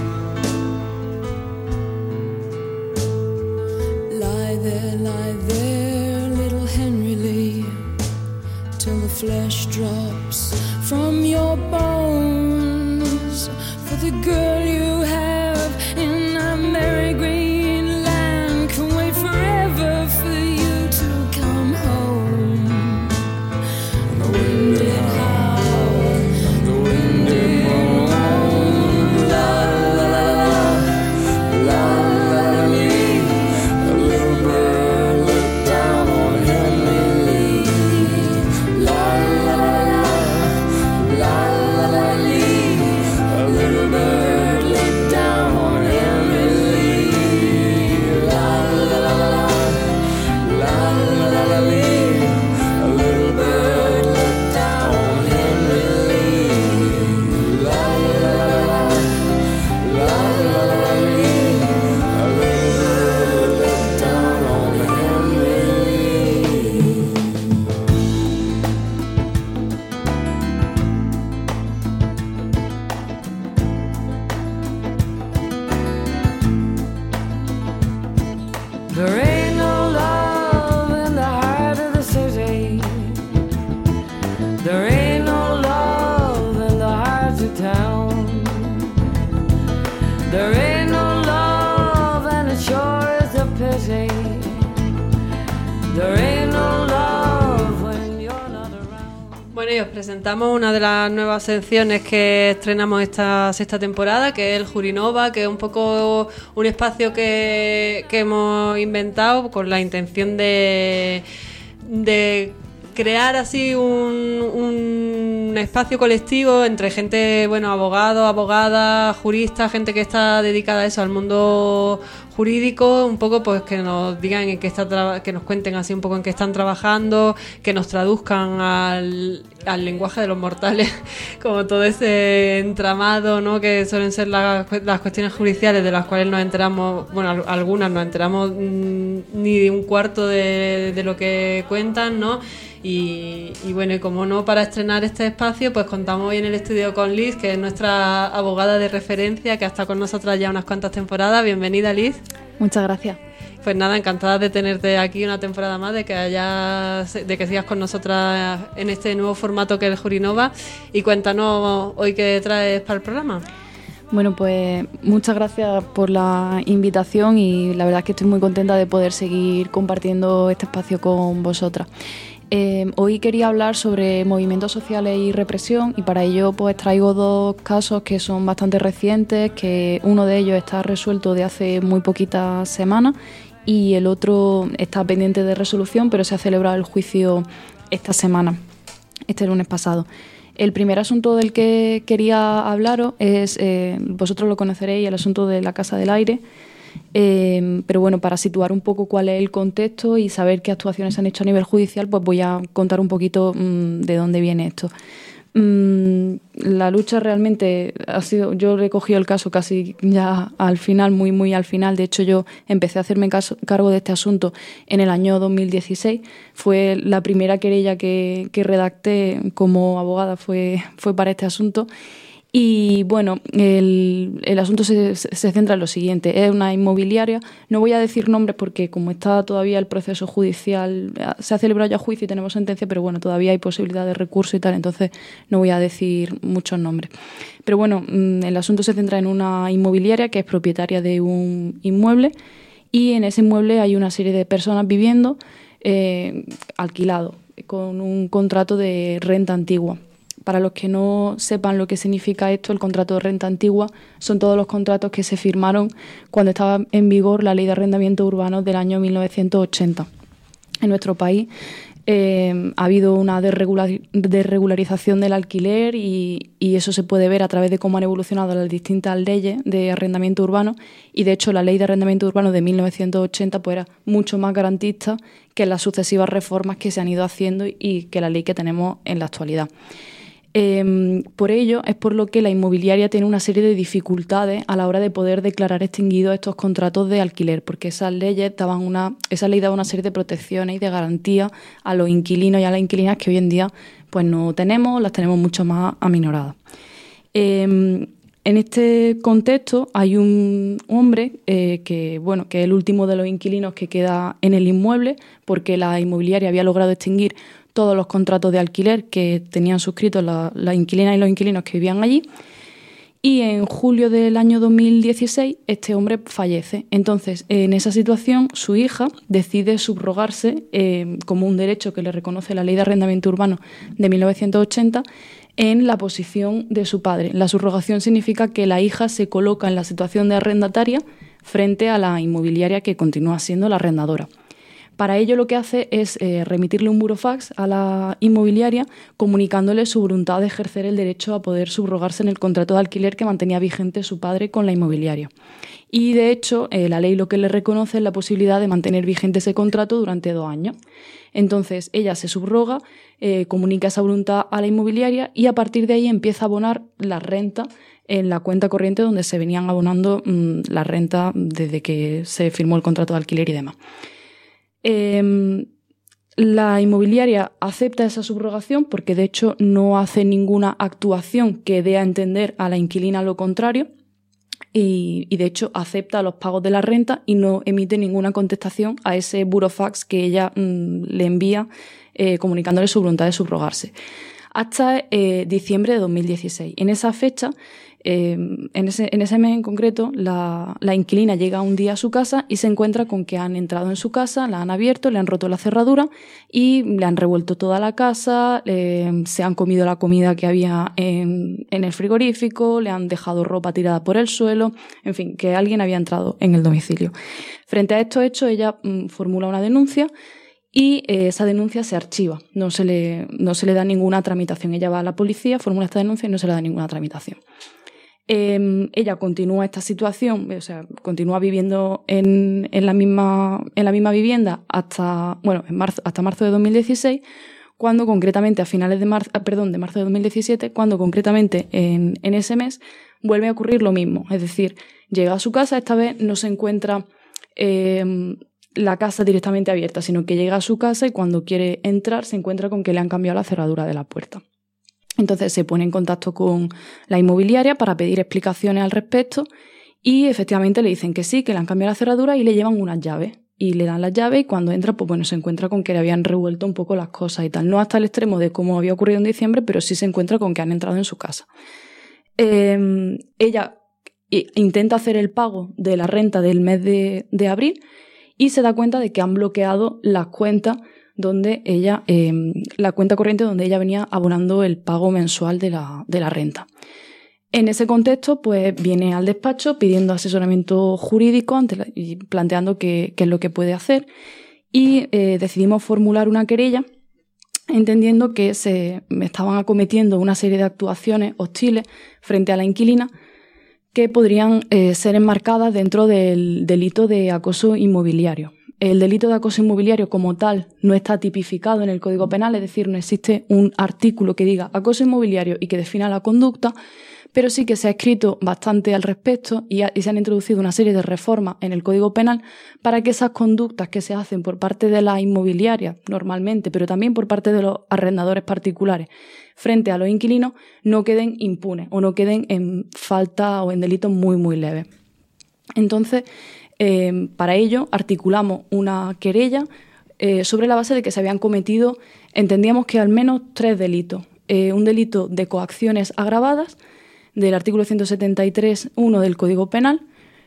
lie there, lie there, little Henry Lee, till the flesh drops from your bones. For the girl you have in that merry green land can wait forever for you to come home. And the wind did howl, and the wind did moan, la la la la, la la la lee. A little bird let down on Henry Lee, la la la la, la la la lee. A little bird let down on Henry Lee, la la la la, la la la lee. A little bird let down on Henry Lee, la la la la, la la la lee. A little bird let down on Henry Lee. There ain't no love in the heart of the city. There ain't no love in the heart of town. There ain't no love and it sure is a pity. There ain't no love when you're not around. Bueno, y os presentamos una de las nuevas secciones que estrenamos esta sexta temporada, que es el Jurinova, que es un poco un espacio que, que hemos inventado con la intención de, de crear así un, un espacio colectivo entre gente, bueno, abogados, abogadas, juristas, gente que está dedicada a eso, al mundo jurídico, un poco pues que nos digan en qué está tra- que nos cuenten así un poco en qué están trabajando, que nos traduzcan al, al lenguaje de los mortales, como todo ese entramado, ¿no? Que suelen ser las, las cuestiones judiciales de las cuales nos enteramos, bueno, al- algunas nos enteramos mmm, ni de un cuarto de, de lo que cuentan, ¿no? Y, y bueno, y como no, para estrenar este espacio, pues contamos hoy en el estudio con Liz, que es nuestra abogada de referencia, que ha estado con nosotras ya unas cuantas temporadas. Bienvenida, Liz. Muchas gracias. Pues nada, encantada de tenerte aquí una temporada más, de que hayas, de que sigas con nosotras en este nuevo formato que es el Jurinova. Y cuéntanos hoy qué traes para el programa. Bueno, pues muchas gracias por la invitación y la verdad es que estoy muy contenta de poder seguir compartiendo este espacio con vosotras. Eh, hoy quería hablar sobre movimientos sociales y represión y para ello pues traigo dos casos que son bastante recientes, que uno de ellos está resuelto de hace muy poquitas semanas y el otro está pendiente de resolución, pero se ha celebrado el juicio esta semana, este lunes pasado. El primer asunto del que quería hablaros es, eh, vosotros lo conoceréis, el asunto de la Casa del Aire. Eh, pero bueno, para situar un poco cuál es el contexto y saber qué actuaciones se han hecho a nivel judicial, pues voy a contar un poquito mmm, de dónde viene esto. Mm, la lucha realmente ha sido, yo he cogido el caso casi ya al final, muy muy al final. De hecho, yo empecé a hacerme caso, cargo de este asunto en el año dos mil dieciséis. Fue la primera querella que, que redacté como abogada, fue, fue para este asunto. Y bueno, el, el asunto se, se centra en lo siguiente. Es una inmobiliaria, no voy a decir nombres porque como está todavía el proceso judicial, se ha celebrado ya juicio y tenemos sentencia, pero bueno, todavía hay posibilidad de recurso y tal, entonces no voy a decir muchos nombres. Pero bueno, el asunto se centra en una inmobiliaria que es propietaria de un inmueble y en ese inmueble hay una serie de personas viviendo eh, alquilado, con un contrato de renta antigua. Para los que no sepan lo que significa esto, el contrato de renta antigua son todos los contratos que se firmaron cuando estaba en vigor la Ley de Arrendamientos Urbanos del año mil novecientos ochenta. En nuestro país eh, ha habido una desregular- desregularización del alquiler y, y eso se puede ver a través de cómo han evolucionado las distintas leyes de arrendamiento urbano y de hecho la Ley de Arrendamiento Urbano de mil novecientos ochenta pues, era mucho más garantista que las sucesivas reformas que se han ido haciendo y que la ley que tenemos en la actualidad. Eh, por ello es por lo que la inmobiliaria tiene una serie de dificultades a la hora de poder declarar extinguidos estos contratos de alquiler, porque esas leyes daban una, esa ley daba una serie de protecciones y de garantías a los inquilinos y a las inquilinas que hoy en día pues no tenemos, las tenemos mucho más aminoradas. Eh, en este contexto hay un hombre eh, que, bueno, que es el último de los inquilinos que queda en el inmueble, porque la inmobiliaria había logrado extinguir todos los contratos de alquiler que tenían suscritos las la inquilinas y los inquilinos que vivían allí. Y en julio del año dos mil dieciséis este hombre fallece. Entonces, en esa situación, su hija decide subrogarse eh, como un derecho que le reconoce la Ley de Arrendamiento Urbano de mil novecientos ochenta en la posición de su padre. La subrogación significa que la hija se coloca en la situación de arrendataria frente a la inmobiliaria que continúa siendo la arrendadora. Para ello lo que hace es eh, remitirle un burofax a la inmobiliaria comunicándole su voluntad de ejercer el derecho a poder subrogarse en el contrato de alquiler que mantenía vigente su padre con la inmobiliaria. Y de hecho eh, la ley lo que le reconoce es la posibilidad de mantener vigente ese contrato durante dos años. Entonces ella se subroga, eh, comunica esa voluntad a la inmobiliaria y a partir de ahí empieza a abonar la renta en la cuenta corriente donde se venían abonando mmm, la renta desde que se firmó el contrato de alquiler y demás. Eh, la inmobiliaria acepta esa subrogación porque de hecho no hace ninguna actuación que dé a entender a la inquilina lo contrario y, y de hecho acepta los pagos de la renta y no emite ninguna contestación a ese burofax que ella mmm, le envía eh, comunicándole su voluntad de subrogarse. Hasta eh, diciembre de dos mil dieciséis. En esa fecha, eh, en, ese, en ese mes en concreto, la, la inquilina llega un día a su casa y se encuentra con que han entrado en su casa, la han abierto, le han roto la cerradura y le han revuelto toda la casa, eh, se han comido la comida que había en, en el frigorífico, le han dejado ropa tirada por el suelo, en fin, que alguien había entrado en el domicilio. Frente a estos hechos, ella mm, formula una denuncia y eh, esa denuncia se archiva, no se, le, no se le da ninguna tramitación. Ella va a la policía, formula esta denuncia y no se le da ninguna tramitación. Eh, ella continúa esta situación, o sea, continúa viviendo en, en, la, misma, en la misma vivienda hasta, bueno, en marzo, hasta marzo de dos mil dieciséis, cuando concretamente a finales de marzo, perdón, de marzo de dos mil diecisiete, cuando concretamente en, en ese mes vuelve a ocurrir lo mismo. Es decir, llega a su casa, esta vez no se encuentra eh, la casa directamente abierta, sino que llega a su casa y cuando quiere entrar se encuentra con que le han cambiado la cerradura de la puerta. Entonces se pone en contacto con la inmobiliaria para pedir explicaciones al respecto y efectivamente le dicen que sí, que le han cambiado la cerradura y le llevan unas llaves. Y le dan las llaves y cuando entra, pues bueno, se encuentra con que le habían revuelto un poco las cosas y tal. No hasta el extremo de cómo había ocurrido en diciembre, pero sí se encuentra con que han entrado en su casa. Eh, ella intenta hacer el pago de la renta del mes de, de abril y se da cuenta de que han bloqueado las cuentas donde ella, eh, la cuenta corriente donde ella venía abonando el pago mensual de la, de la renta. En ese contexto, pues viene al despacho pidiendo asesoramiento jurídico ante la, y planteando qué, qué es lo que puede hacer y eh, decidimos formular una querella entendiendo que se estaban acometiendo una serie de actuaciones hostiles frente a la inquilina que podrían eh, ser enmarcadas dentro del delito de acoso inmobiliario. El delito de acoso inmobiliario como tal no está tipificado en el Código Penal, es decir, no existe un artículo que diga acoso inmobiliario y que defina la conducta, pero sí que se ha escrito bastante al respecto y, a, y se han introducido una serie de reformas en el Código Penal para que esas conductas que se hacen por parte de las inmobiliarias normalmente, pero también por parte de los arrendadores particulares frente a los inquilinos, no queden impunes o no queden en falta o en delitos muy, muy leves. Entonces, eh, para ello articulamos una querella eh, sobre la base de que se habían cometido, entendíamos que al menos tres delitos. Eh, un delito de coacciones agravadas, del artículo ciento setenta y tres punto uno del Código Penal,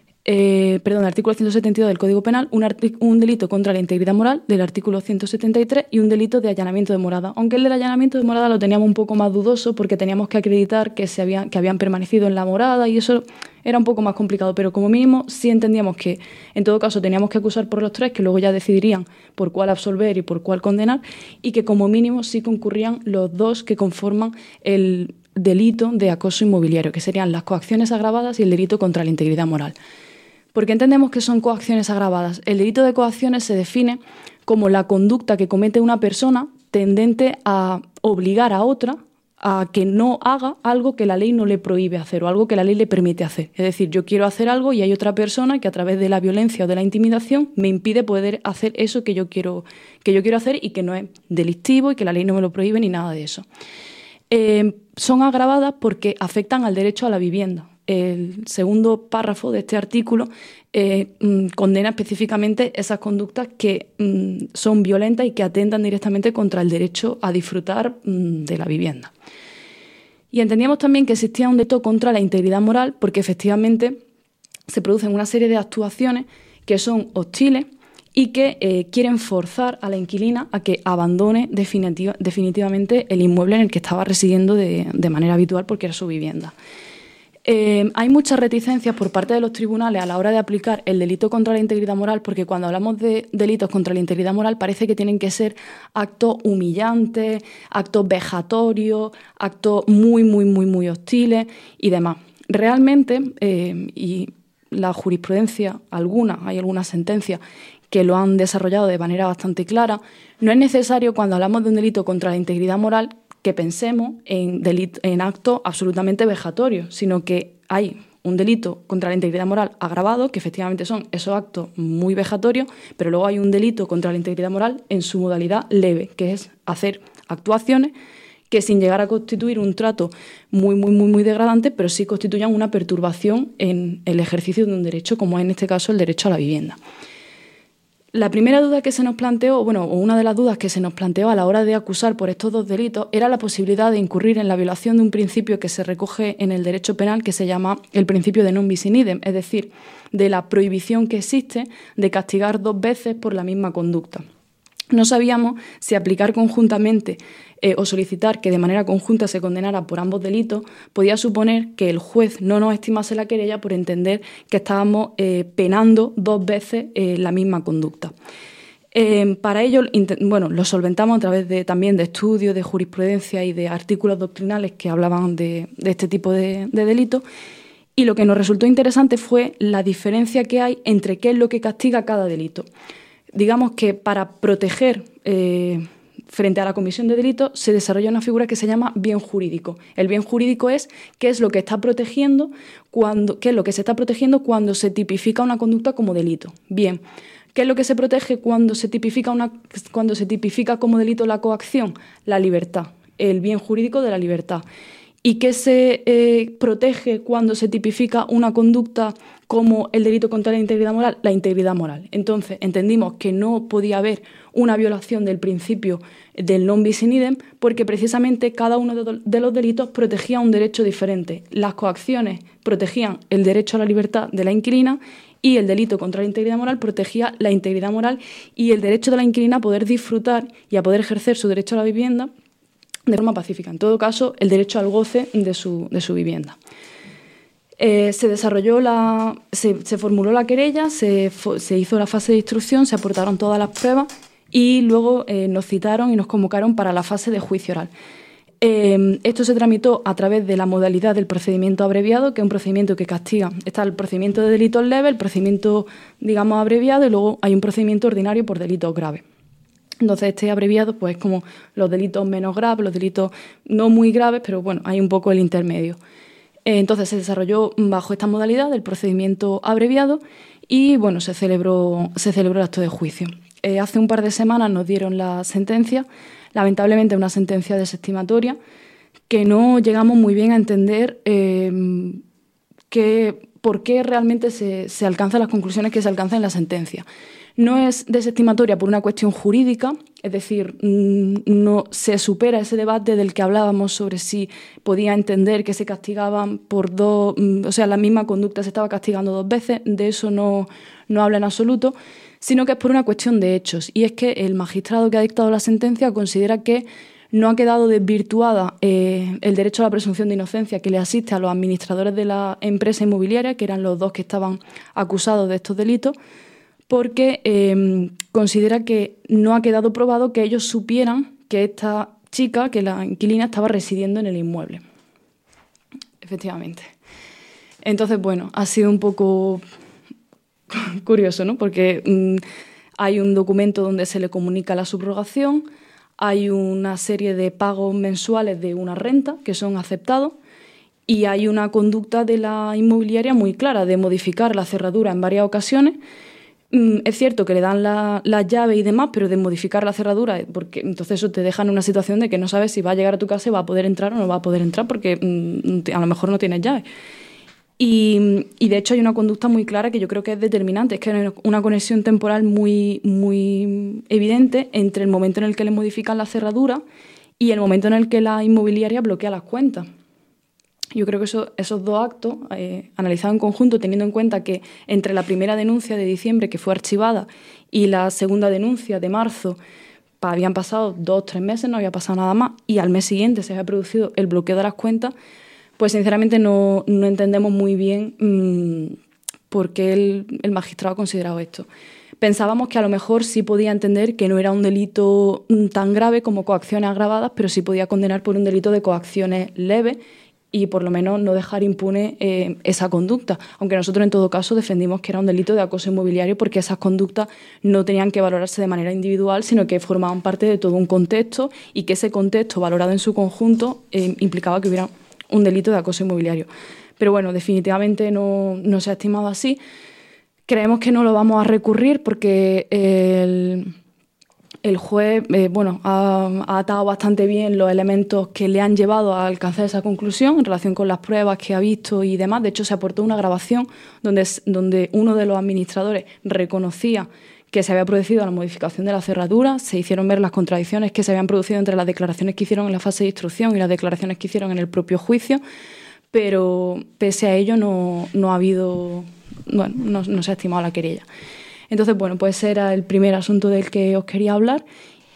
eh, perdón, del artículo ciento setenta y dos del Código Penal, un, un delito contra la integridad moral del artículo ciento setenta y tres y un delito de allanamiento de morada. Aunque el del allanamiento de morada lo teníamos un poco más dudoso porque teníamos que acreditar que, se habían, que habían permanecido en la morada y eso era un poco más complicado, pero como mínimo sí entendíamos que en todo caso teníamos que acusar por los tres, que luego ya decidirían por cuál absolver y por cuál condenar, y que como mínimo sí concurrían los dos que conforman el delito de acoso inmobiliario, que serían las coacciones agravadas y el delito contra la integridad moral. ¿Por qué entendemos que son coacciones agravadas? El delito de coacciones se define como la conducta que comete una persona tendente a obligar a otra a que no haga algo que la ley no le prohíbe hacer o algo que la ley le permite hacer. Es decir, yo quiero hacer algo y hay otra persona que a través de la violencia o de la intimidación me impide poder hacer eso que yo quiero, que yo quiero hacer y que no es delictivo y que la ley no me lo prohíbe ni nada de eso. Eh, son agravadas porque afectan al derecho a la vivienda. El segundo párrafo de este artículo eh, mm, condena específicamente esas conductas que mm, son violentas y que atentan directamente contra el derecho a disfrutar mm, de la vivienda. Y entendíamos también que existía un delito contra la integridad moral porque efectivamente se producen una serie de actuaciones que son hostiles y que eh, quieren forzar a la inquilina a que abandone definitiva, definitivamente el inmueble en el que estaba residiendo de, de manera habitual porque era su vivienda. Eh, hay muchas reticencias por parte de los tribunales a la hora de aplicar el delito contra la integridad moral porque cuando hablamos de delitos contra la integridad moral parece que tienen que ser actos humillantes, actos vejatorios, actos muy, muy, muy, muy hostiles y demás. Realmente, eh, y la jurisprudencia, alguna, hay algunas sentencias que lo han desarrollado de manera bastante clara, no es necesario cuando hablamos de un delito contra la integridad moral que pensemos en, delito, en actos absolutamente vejatorios, sino que hay un delito contra la integridad moral agravado, que efectivamente son esos actos muy vejatorios, pero luego hay un delito contra la integridad moral en su modalidad leve, que es hacer actuaciones que sin llegar a constituir un trato muy, muy, muy, muy degradante, pero sí constituyan una perturbación en el ejercicio de un derecho, como es en este caso el derecho a la vivienda. La primera duda que se nos planteó, bueno, o una de las dudas que se nos planteó a la hora de acusar por estos dos delitos era la posibilidad de incurrir en la violación de un principio que se recoge en el derecho penal que se llama el principio de non bis in idem, es decir, de la prohibición que existe de castigar dos veces por la misma conducta. No sabíamos si aplicar conjuntamente eh, o solicitar que de manera conjunta se condenara por ambos delitos podía suponer que el juez no nos estimase la querella por entender que estábamos eh, penando dos veces eh, la misma conducta. Eh, para ello, bueno, lo solventamos a través de, también de estudios, de jurisprudencia y de artículos doctrinales que hablaban de, de este tipo de, de delitos. Y lo que nos resultó interesante fue la diferencia que hay entre qué es lo que castiga cada delito. Digamos que para proteger eh, frente a la comisión de delitos se desarrolla una figura que se llama bien jurídico. El bien jurídico es qué es lo que está protegiendo cuando, qué es lo que se está protegiendo cuando se tipifica una conducta como delito. Bien, ¿qué es lo que se protege cuando se tipifica una, cuando se tipifica como delito la coacción? La libertad, el bien jurídico de la libertad. ¿Y qué se eh, protege cuando se tipifica una conducta como el delito contra la integridad moral? La integridad moral. Entonces, entendimos que no podía haber una violación del principio del non bis in idem porque precisamente cada uno de los delitos protegía un derecho diferente. Las coacciones protegían el derecho a la libertad de la inquilina y el delito contra la integridad moral protegía la integridad moral y el derecho de la inquilina a poder disfrutar y a poder ejercer su derecho a la vivienda de forma pacífica. En todo caso, el derecho al goce de su, de su vivienda. Eh, se desarrolló la, se, se formuló la querella, se, se hizo la fase de instrucción, se aportaron todas las pruebas y luego eh, nos citaron y nos convocaron para la fase de juicio oral. Eh, esto se tramitó a través de la modalidad del procedimiento abreviado, que es un procedimiento que castiga. Está el procedimiento de delitos leves, el procedimiento, digamos, abreviado, y luego hay un procedimiento ordinario por delitos graves. Entonces, este abreviado, pues, es como los delitos menos graves, los delitos no muy graves, pero bueno, hay un poco el intermedio. Eh, entonces, se desarrolló bajo esta modalidad del procedimiento abreviado y, bueno, se celebró, se celebró el acto de juicio. Eh, hace un par de semanas nos dieron la sentencia, lamentablemente una sentencia desestimatoria, que no llegamos muy bien a entender eh, que, por qué realmente se, se alcanzan las conclusiones que se alcanzan en la sentencia. No es desestimatoria por una cuestión jurídica, es decir, no se supera ese debate del que hablábamos sobre si podía entender que se castigaban por dos, o sea, la misma conducta se estaba castigando dos veces, de eso no, no habla en absoluto, sino que es por una cuestión de hechos, y es que el magistrado que ha dictado la sentencia considera que no ha quedado desvirtuada eh, el derecho a la presunción de inocencia que le asiste a los administradores de la empresa inmobiliaria, que eran los dos que estaban acusados de estos delitos, porque eh, considera que no ha quedado probado que ellos supieran que esta chica, que la inquilina, estaba residiendo en el inmueble. Efectivamente. Entonces, bueno, ha sido un poco curioso, ¿no? Porque mmm, hay un documento donde se le comunica la subrogación, hay una serie de pagos mensuales de una renta que son aceptados y hay una conducta de la inmobiliaria muy clara de modificar la cerradura en varias ocasiones. Es cierto que le dan la, la llave y demás, pero de modificar la cerradura, porque entonces eso te deja en una situación de que no sabes si va a llegar a tu casa y va a poder entrar o no va a poder entrar, porque mm, a lo mejor no tienes llave. Y, y de hecho hay una conducta muy clara que yo creo que es determinante, es que hay una conexión temporal muy, muy evidente entre el momento en el que le modifican la cerradura y el momento en el que la inmobiliaria bloquea las cuentas. Yo creo que eso, esos dos actos, eh, analizados en conjunto, teniendo en cuenta que entre la primera denuncia de diciembre, que fue archivada, y la segunda denuncia de marzo, pa, habían pasado dos o tres meses, no había pasado nada más, y al mes siguiente se había producido el bloqueo de las cuentas, pues sinceramente no, no entendemos muy bien mmm, por qué el, el magistrado ha considerado esto. Pensábamos que a lo mejor sí podía entender que no era un delito tan grave como coacciones agravadas, pero sí podía condenar por un delito de coacciones leves, y por lo menos no dejar impune eh, esa conducta, aunque nosotros en todo caso defendimos que era un delito de acoso inmobiliario porque esas conductas no tenían que valorarse de manera individual, sino que formaban parte de todo un contexto y que ese contexto valorado en su conjunto eh, implicaba que hubiera un delito de acoso inmobiliario. Pero bueno, definitivamente no, no se ha estimado así. Creemos que no lo vamos a recurrir porque el... El juez eh, bueno, ha, ha atado bastante bien los elementos que le han llevado a alcanzar esa conclusión en relación con las pruebas que ha visto y demás. De hecho, se aportó una grabación donde, donde uno de los administradores reconocía que se había producido la modificación de la cerradura, se hicieron ver las contradicciones que se habían producido entre las declaraciones que hicieron en la fase de instrucción y las declaraciones que hicieron en el propio juicio, pero pese a ello no, no ha habido, bueno, no, no se ha estimado la querella. Entonces, bueno, pues ese era el primer asunto del que os quería hablar.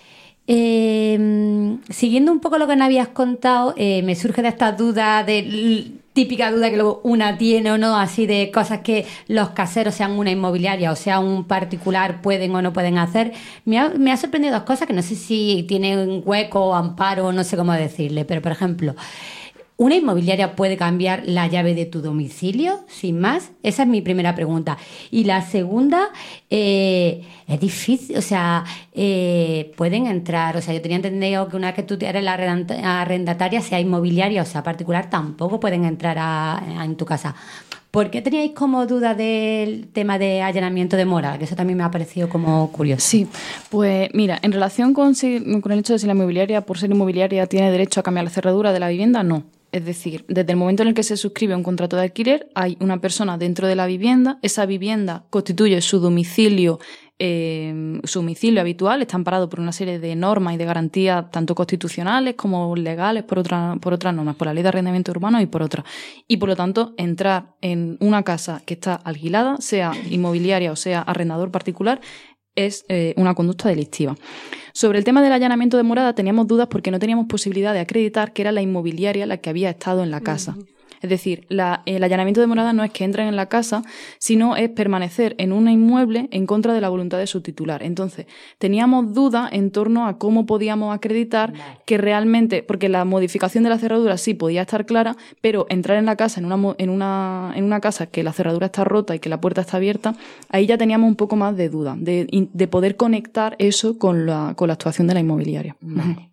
Eh, siguiendo un poco lo que nos habías contado, eh, me surge de estas dudas, de típica duda que luego una tiene o no, así de cosas que los caseros, sean una inmobiliaria o sea un particular, pueden o no pueden hacer. Me ha, me ha sorprendido dos cosas que no sé si tienen hueco o amparo, no sé cómo decirle, pero por ejemplo, ¿una inmobiliaria puede cambiar la llave de tu domicilio sin más? Esa es mi primera pregunta. Y la segunda, eh, es difícil, o sea, eh, pueden entrar, o sea, yo tenía entendido que una vez que tú eres la arrendataria, sea inmobiliaria o sea particular, tampoco pueden entrar a, a, en tu casa. ¿Por qué teníais como duda del tema de allanamiento de morada? Que eso también me ha parecido como curioso. Sí, pues mira, en relación con, si, con el hecho de si la inmobiliaria, por ser inmobiliaria, tiene derecho a cambiar la cerradura de la vivienda, no. Es decir, desde el momento en el que se suscribe un contrato de alquiler, hay una persona dentro de la vivienda, esa vivienda constituye su domicilio, eh, su domicilio habitual, está amparado por una serie de normas y de garantías tanto constitucionales como legales por, otra, por otras normas, por la Ley de Arrendamiento Urbano y por otras. Y por lo tanto, entrar en una casa que está alquilada, sea inmobiliaria o sea arrendador particular, es eh, una conducta delictiva. Sobre el tema del allanamiento de morada teníamos dudas porque no teníamos posibilidad de acreditar que era la inmobiliaria la que había estado en la casa. Uh-huh. Es decir, la, el allanamiento de morada no es que entren en la casa, sino es permanecer en un inmueble en contra de la voluntad de su titular. Entonces, teníamos dudas en torno a cómo podíamos acreditar que realmente, porque la modificación de la cerradura sí podía estar clara, pero entrar en la casa, en una, en una, en una casa que la cerradura está rota y que la puerta está abierta, ahí ya teníamos un poco más de duda, de, de poder conectar eso con la, con la actuación de la inmobiliaria. Vale.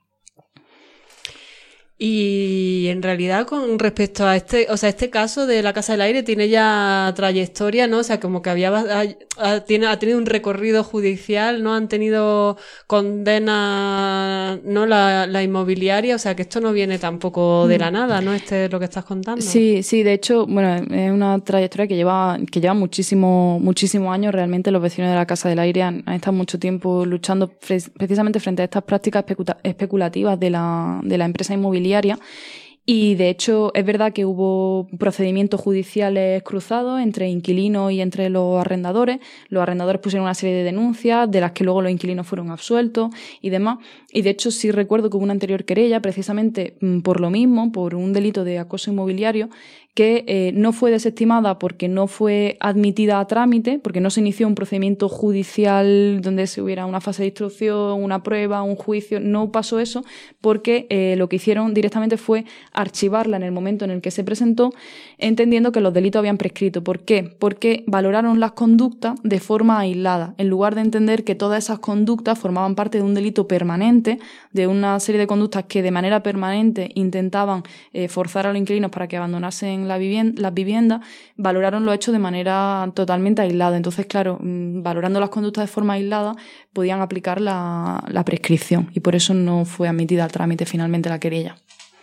Y en realidad con respecto a este, o sea, este caso de la Casa del Aire tiene ya trayectoria, ¿no? O sea, como que había, ha, ha, tiene, ha tenido un recorrido judicial, ¿no? Han tenido condena, ¿no? La, la inmobiliaria, o sea, que esto no viene tampoco de la nada, ¿no? Este es lo que estás contando. Sí, sí, de hecho, bueno, es una trayectoria que lleva, que lleva muchísimo, muchísimos años. Realmente los vecinos de la Casa del Aire han, han estado mucho tiempo luchando fre- precisamente frente a estas prácticas especu- especulativas de la, de la empresa inmobiliaria. Y de hecho es verdad que hubo procedimientos judiciales cruzados entre inquilinos y entre los arrendadores. Los arrendadores pusieron una serie de denuncias de las que luego los inquilinos fueron absueltos y demás. Y de hecho sí recuerdo que hubo una anterior querella precisamente por lo mismo, por un delito de acoso inmobiliario, que eh, no fue desestimada porque no fue admitida a trámite, porque no se inició un procedimiento judicial donde se hubiera una fase de instrucción, una prueba, un juicio. No pasó eso porque eh, lo que hicieron directamente fue archivarla en el momento en el que se presentó, entendiendo que los delitos habían prescrito. ¿Por qué? Porque valoraron las conductas de forma aislada, en lugar de entender que todas esas conductas formaban parte de un delito permanente, de una serie de conductas que de manera permanente intentaban eh, forzar a los inquilinos para que abandonasen la vivienda, las viviendas. Valoraron los hechos de manera totalmente aislada. Entonces, claro, valorando las conductas de forma aislada, podían aplicar la, la prescripción y por eso no fue admitida al trámite finalmente la querella.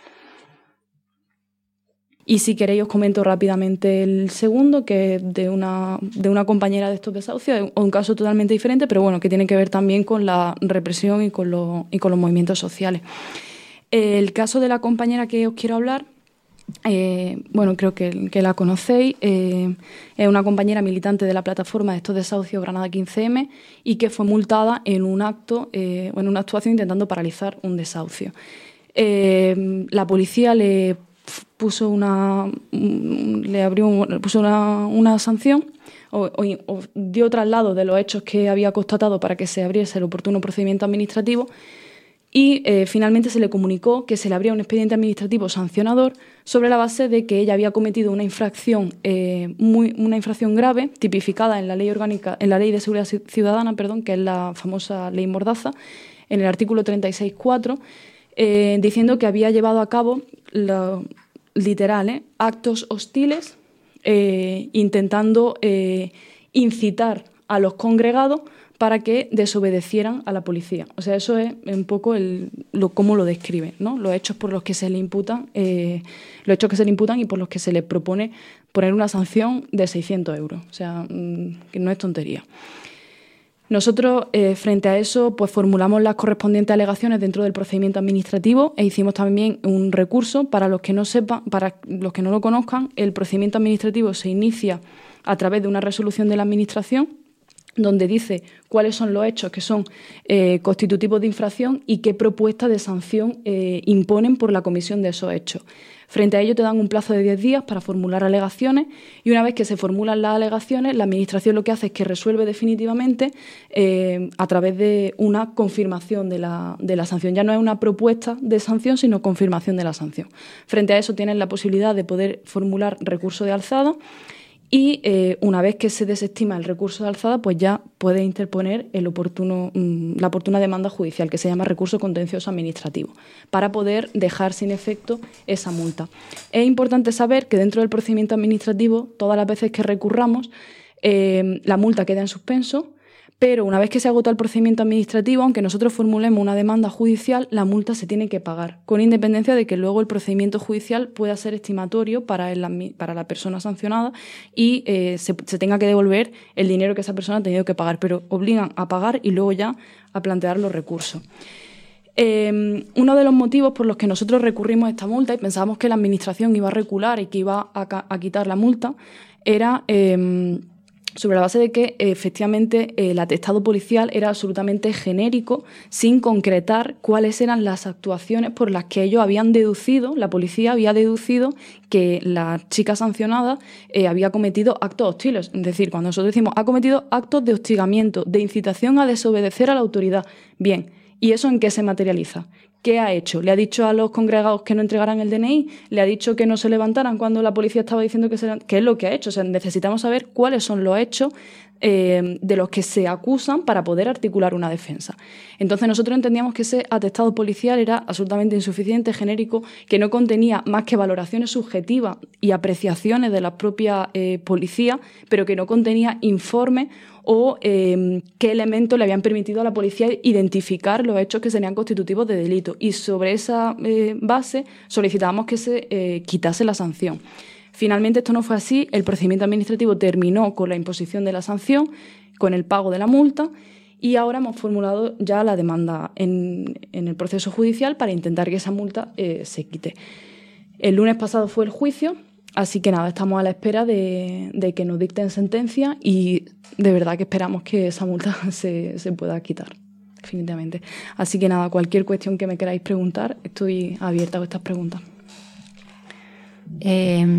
Y si queréis os comento rápidamente el segundo, que es de una, de una compañera de estos desahucios, es un caso totalmente diferente, pero bueno, que tiene que ver también con la represión y con, lo, y con los movimientos sociales. El caso de la compañera que os quiero hablar, eh, bueno, creo que, que la conocéis, eh, es una compañera militante de la plataforma de estos desahucios Granada quince eme y que fue multada en un acto, eh, en una actuación intentando paralizar un desahucio. Eh, la policía le puso una le abrió puso una, una sanción o, o, o dio traslado de los hechos que había constatado para que se abriese el oportuno procedimiento administrativo y eh, finalmente se le comunicó que se le abría un expediente administrativo sancionador sobre la base de que ella había cometido una infracción eh, muy una infracción grave tipificada en la ley orgánica en la ley de seguridad ciudadana, perdón, que es la famosa ley Mordaza, en el artículo treinta y seis punto cuatro, eh, diciendo que había llevado a cabo lo, literal, ¿eh? actos hostiles eh, intentando eh, incitar a los congregados para que desobedecieran a la policía. O sea, eso es un poco el, lo, cómo lo describe, ¿no? Los hechos por los que se le imputan, eh, los hechos que se le imputan y por los que se le propone poner una sanción de seiscientos euros. O sea, mmm, que no es tontería. Nosotros, eh, frente a eso, pues formulamos las correspondientes alegaciones dentro del procedimiento administrativo e hicimos también un recurso. Para los que no sepan, para los que no lo conozcan, el procedimiento administrativo se inicia a través de una resolución de la Administración donde dice cuáles son los hechos que son eh, constitutivos de infracción y qué propuesta de sanción eh, imponen por la comisión de esos hechos. Frente a ello te dan un plazo de diez días para formular alegaciones y una vez que se formulan las alegaciones, la Administración lo que hace es que resuelve definitivamente eh, a través de una confirmación de la, de la sanción. Ya no es una propuesta de sanción, sino confirmación de la sanción. Frente a eso tienen la posibilidad de poder formular recurso de alzada y eh, una vez que se desestima el recurso de alzada, pues ya puede interponer el oportuno, mmm, la oportuna demanda judicial, que se llama recurso contencioso administrativo, para poder dejar sin efecto esa multa. Es importante saber que dentro del procedimiento administrativo, todas las veces que recurramos, eh, la multa queda en suspenso, pero una vez que se agota el procedimiento administrativo, aunque nosotros formulemos una demanda judicial, la multa se tiene que pagar, con independencia de que luego el procedimiento judicial pueda ser estimatorio para, el, para la persona sancionada y eh, se, se tenga que devolver el dinero que esa persona ha tenido que pagar, pero obligan a pagar y luego ya a plantear los recursos. Eh, uno de los motivos por los que nosotros recurrimos a esta multa y pensábamos que la Administración iba a recular y que iba a, a quitar la multa era Eh, sobre la base de que efectivamente el atestado policial era absolutamente genérico, sin concretar cuáles eran las actuaciones por las que ellos habían deducido, la policía había deducido que la chica sancionada eh, había cometido actos hostiles. Es decir, cuando nosotros decimos ha cometido actos de hostigamiento, de incitación a desobedecer a la autoridad. Bien, ¿y eso en qué se materializa? ¿Qué ha hecho? ¿Le ha dicho a los congregados que no entregaran el D N I? ¿Le ha dicho que no se levantaran cuando la policía estaba diciendo que se... ¿Qué es lo que ha hecho? O sea, necesitamos saber cuáles son los hechos eh, de los que se acusan para poder articular una defensa. Entonces nosotros entendíamos que ese atestado policial era absolutamente insuficiente, genérico, que no contenía más que valoraciones subjetivas y apreciaciones de la propia eh, policía, pero que no contenía informes o eh, qué elementos le habían permitido a la policía identificar los hechos que serían constitutivos de delito. Y sobre esa eh, base solicitábamos que se eh, quitase la sanción. Finalmente esto no fue así, el procedimiento administrativo terminó con la imposición de la sanción, con el pago de la multa, y ahora hemos formulado ya la demanda en, en el proceso judicial para intentar que esa multa eh, se quite. El lunes pasado fue el juicio. Así que nada, estamos a la espera de, de que nos dicten sentencia y de verdad que esperamos que esa multa se, se pueda quitar, definitivamente. Así que nada, cualquier cuestión que me queráis preguntar, estoy abierta a estas preguntas. Eh,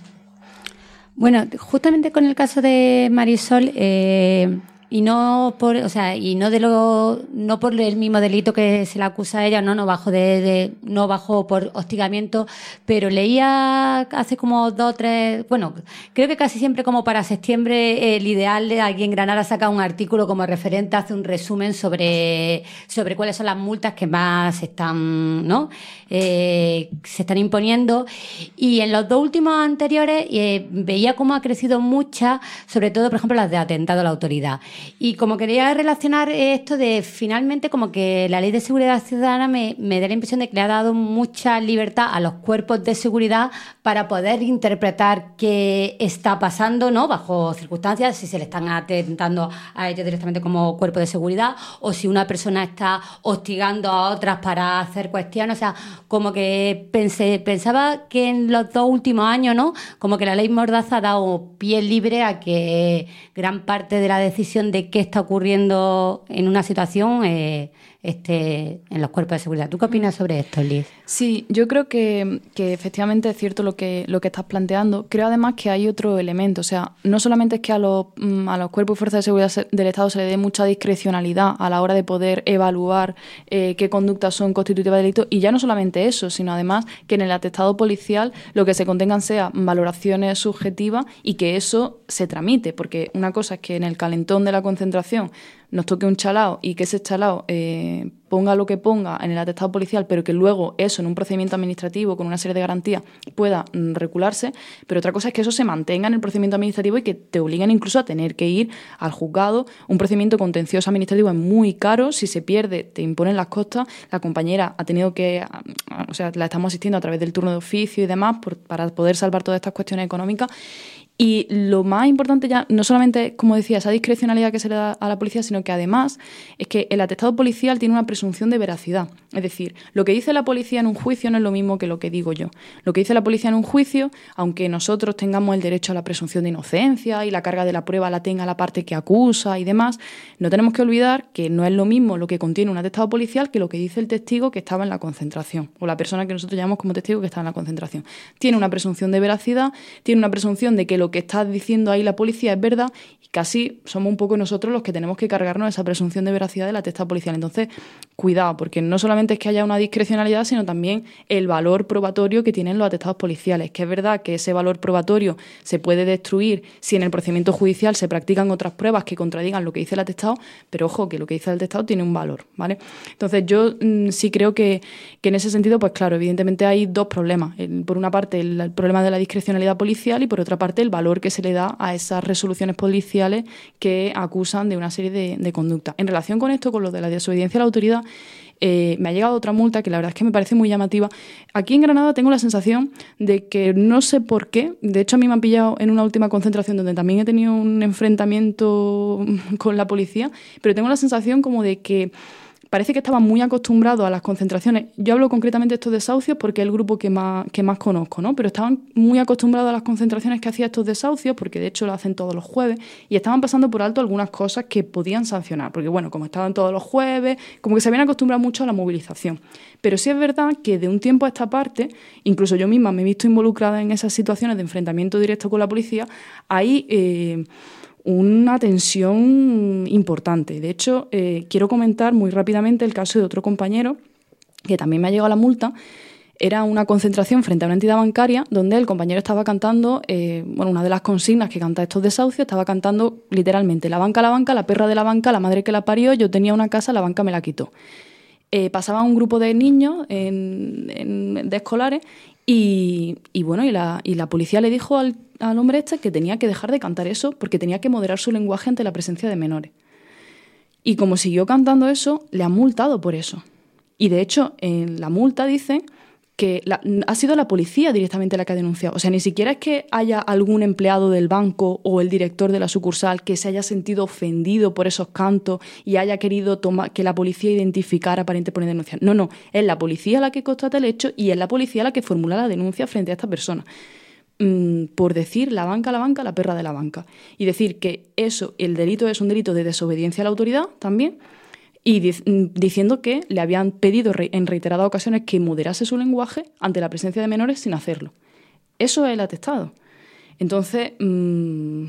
bueno, justamente con el caso de Marisol, eh, y no por, o sea, y no de lo, no por el mismo delito que se le acusa a ella, no, no bajo de, de no bajo por hostigamiento, pero leía hace como dos o tres, bueno, creo que casi siempre como para septiembre el ideal de aquí en Granada saca un artículo como referente, hace un resumen sobre, sobre cuáles son las multas que más se están, ¿no? Eh, se están imponiendo, y en los dos últimos anteriores eh, veía cómo ha crecido muchas, sobre todo, por ejemplo, las de atentado a la autoridad. Y como quería relacionar esto de finalmente como que la Ley de Seguridad Ciudadana me, me da la impresión de que le ha dado mucha libertad a los cuerpos de seguridad para poder interpretar qué está pasando, ¿no? Bajo circunstancias, si se le están atentando a ellos directamente como cuerpo de seguridad o si una persona está hostigando a otras para hacer cuestiones. O sea, como que pensé, pensaba que en los dos últimos años, ¿no? Como que la Ley Mordaza ha dado pie libre a que gran parte de la decisión de qué está ocurriendo en una situación eh, esté en los cuerpos de seguridad. ¿Tú qué opinas sobre esto, Liz? Sí, yo creo que, que efectivamente es cierto lo que, lo que estás planteando. Creo además que hay otro elemento. O sea, no solamente es que a los, a los cuerpos y fuerzas de seguridad del Estado se le dé mucha discrecionalidad a la hora de poder evaluar eh, qué conductas son constitutivas de delito, y ya no solamente eso, sino además que en el atestado policial lo que se contengan sea valoraciones subjetivas y que eso se tramite, porque una cosa es que en el calentón de la concentración nos toque un chalao y que ese chalao eh, ponga lo que ponga en el atestado policial, pero que luego eso en un procedimiento administrativo con una serie de garantías pueda mm, recularse, pero otra cosa es que eso se mantenga en el procedimiento administrativo y que te obliguen incluso a tener que ir al juzgado. Un procedimiento contencioso administrativo es muy caro, si se pierde te imponen las costas, la compañera ha tenido que, o sea, la estamos asistiendo a través del turno de oficio y demás por, para poder salvar todas estas cuestiones económicas. Y lo más importante ya, no solamente, como decía, esa discrecionalidad que se le da a la policía, sino que además es que el atestado policial tiene una presunción de veracidad. Es decir, lo que dice la policía en un juicio no es lo mismo que lo que digo yo. Lo que dice la policía en un juicio, aunque nosotros tengamos el derecho a la presunción de inocencia y la carga de la prueba la tenga la parte que acusa y demás, no tenemos que olvidar que no es lo mismo lo que contiene un atestado policial que lo que dice el testigo que estaba en la concentración, o la persona que nosotros llamamos como testigo que estaba en la concentración. Tiene una presunción de veracidad, tiene una presunción de que lo que está diciendo ahí la policía es verdad, y casi somos un poco nosotros los que tenemos que cargarnos esa presunción de veracidad del atestado policial. Entonces, cuidado, porque no solamente es que haya una discrecionalidad, sino también el valor probatorio que tienen los atestados policiales, que es verdad que ese valor probatorio se puede destruir si en el procedimiento judicial se practican otras pruebas que contradigan lo que dice el atestado, pero ojo, que lo que dice el atestado tiene un valor, ¿vale? Entonces, yo mmm, sí creo que, que en ese sentido, pues claro, evidentemente hay dos problemas. El, por una parte, el, el problema de la discrecionalidad policial y por otra parte, el valor que se le da a esas resoluciones policiales que acusan de una serie de, de conductas. En relación con esto, con lo de la desobediencia a la autoridad, eh, me ha llegado otra multa que la verdad es que me parece muy llamativa. Aquí en Granada tengo la sensación de que no sé por qué, de hecho a mí me han pillado en una última concentración donde también he tenido un enfrentamiento con la policía, pero tengo la sensación como de que parece que estaban muy acostumbrados a las concentraciones. Yo hablo concretamente de estos desahucios porque es el grupo que más, que más conozco, ¿no? Pero estaban muy acostumbrados a las concentraciones que hacía estos desahucios, porque de hecho lo hacen todos los jueves, y estaban pasando por alto algunas cosas que podían sancionar, porque bueno, como estaban todos los jueves, como que se habían acostumbrado mucho a la movilización. Pero sí es verdad que de un tiempo a esta parte, incluso yo misma me he visto involucrada en esas situaciones de enfrentamiento directo con la policía, hay Eh, una tensión importante. De hecho, eh, quiero comentar muy rápidamente el caso de otro compañero que también me ha llegado la multa. Era una concentración frente a una entidad bancaria donde el compañero estaba cantando, eh, bueno, una de las consignas que canta estos desahucios, estaba cantando literalmente: la banca, la banca, la perra de la banca, la madre que la parió, yo tenía una casa, la banca me la quitó. Eh, pasaba un grupo de niños en, en, de escolares y, y bueno, y la, y la policía le dijo al, al hombre este que tenía que dejar de cantar eso porque tenía que moderar su lenguaje ante la presencia de menores. Y como siguió cantando eso, le han multado por eso. Y de hecho, en la multa dice que la, ha sido la policía directamente la que ha denunciado. O sea, ni siquiera es que haya algún empleado del banco o el director de la sucursal que se haya sentido ofendido por esos cantos y haya querido tomar, que la policía identificara para interponer denuncia. No, no, es la policía la que constata el hecho y es la policía la que formula la denuncia frente a esta persona. Mm, por decir la banca, la banca, la perra de la banca. Y decir que eso, el delito es un delito de desobediencia a la autoridad también, y diciendo que le habían pedido en reiteradas ocasiones que moderase su lenguaje ante la presencia de menores sin hacerlo. Eso es el atestado. Entonces, mmm,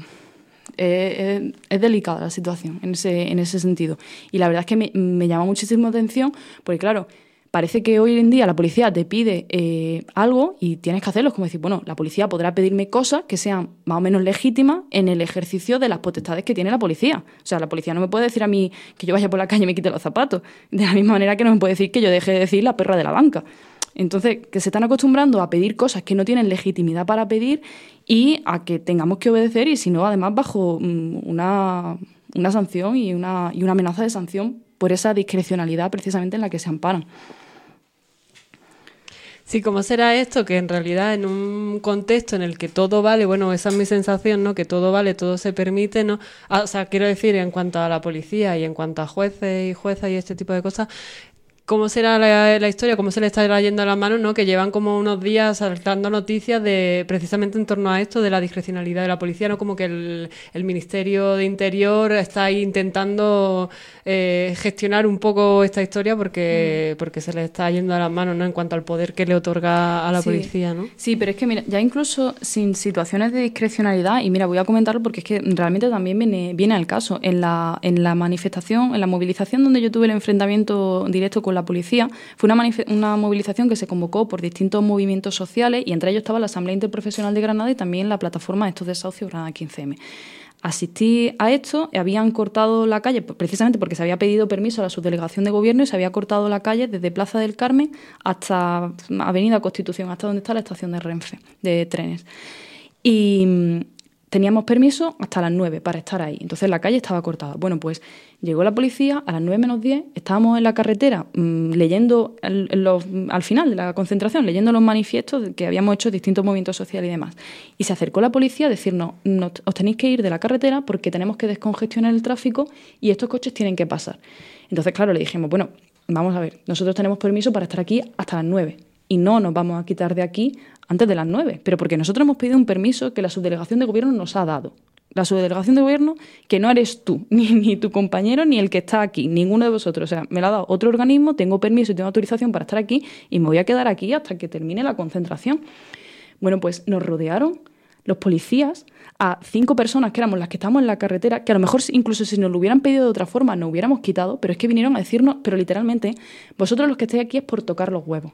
es, es, es delicada la situación en ese, en ese sentido. Y la verdad es que me, me llama muchísimo la atención porque, claro, parece que hoy en día la policía te pide eh, algo y tienes que hacerlo. Es como decir, bueno, la policía podrá pedirme cosas que sean más o menos legítimas en el ejercicio de las potestades que tiene la policía. O sea, la policía no me puede decir a mí que yo vaya por la calle y me quite los zapatos. De la misma manera que no me puede decir que yo deje de decir la perra de la banca. Entonces, que se están acostumbrando a pedir cosas que no tienen legitimidad para pedir y a que tengamos que obedecer y, si no, además bajo una, una sanción y una, y una amenaza de sanción por esa discrecionalidad precisamente en la que se amparan. Sí, ¿cómo será esto? Que en realidad en un contexto en el que todo vale, bueno, esa es mi sensación, ¿no? Que todo vale, todo se permite, ¿no? Ah, o sea, quiero decir, en cuanto a la policía y en cuanto a jueces y juezas y este tipo de cosas, ¿cómo será la, la historia? ¿Cómo se le está yendo a las manos, ¿no? Que llevan como unos días saltando noticias de precisamente en torno a esto de la discrecionalidad de la policía, ¿no? Como que el, el Ministerio de Interior está ahí intentando eh, gestionar un poco esta historia porque, mm. porque se le está yendo a las manos, ¿no? En cuanto al poder que le otorga a la sí. policía, ¿no? Sí, pero es que mira, ya incluso sin situaciones de discrecionalidad, y mira, voy a comentarlo porque es que realmente también viene, viene al caso. En la, en la manifestación, en la movilización donde yo tuve el enfrentamiento directo con la la policía, fue una, manif- una movilización que se convocó por distintos movimientos sociales y entre ellos estaba la Asamblea Interprofesional de Granada y también la plataforma de estos desahucios Granada quince eme. Asistí a esto, habían cortado la calle, precisamente porque se había pedido permiso a la subdelegación de gobierno y se había cortado la calle desde Plaza del Carmen hasta Avenida Constitución, hasta donde está la estación de Renfe, de trenes. Y teníamos permiso hasta las nueve para estar ahí. Entonces la calle estaba cortada. Bueno, pues llegó la policía a las nueve menos diez, estábamos en la carretera mmm, leyendo el, los, al final de la concentración, leyendo los manifiestos que habíamos hecho distintos movimientos sociales y demás. Y se acercó la policía a decirnos, no, os tenéis que ir de la carretera porque tenemos que descongestionar el tráfico y estos coches tienen que pasar. Entonces, claro, le dijimos, bueno, vamos a ver, nosotros tenemos permiso para estar aquí hasta las nueve y no nos vamos a quitar de aquí antes de las nueve, pero porque nosotros hemos pedido un permiso que la subdelegación de gobierno nos ha dado. La subdelegación de gobierno, que no eres tú, ni, ni tu compañero, ni el que está aquí, ninguno de vosotros. O sea, me lo ha dado otro organismo, tengo permiso y tengo autorización para estar aquí y me voy a quedar aquí hasta que termine la concentración. Bueno, pues nos rodearon los policías a cinco personas que éramos las que estábamos en la carretera, que a lo mejor incluso si nos lo hubieran pedido de otra forma nos hubiéramos quitado, pero es que vinieron a decirnos, pero literalmente, vosotros los que estáis aquí es por tocar los huevos.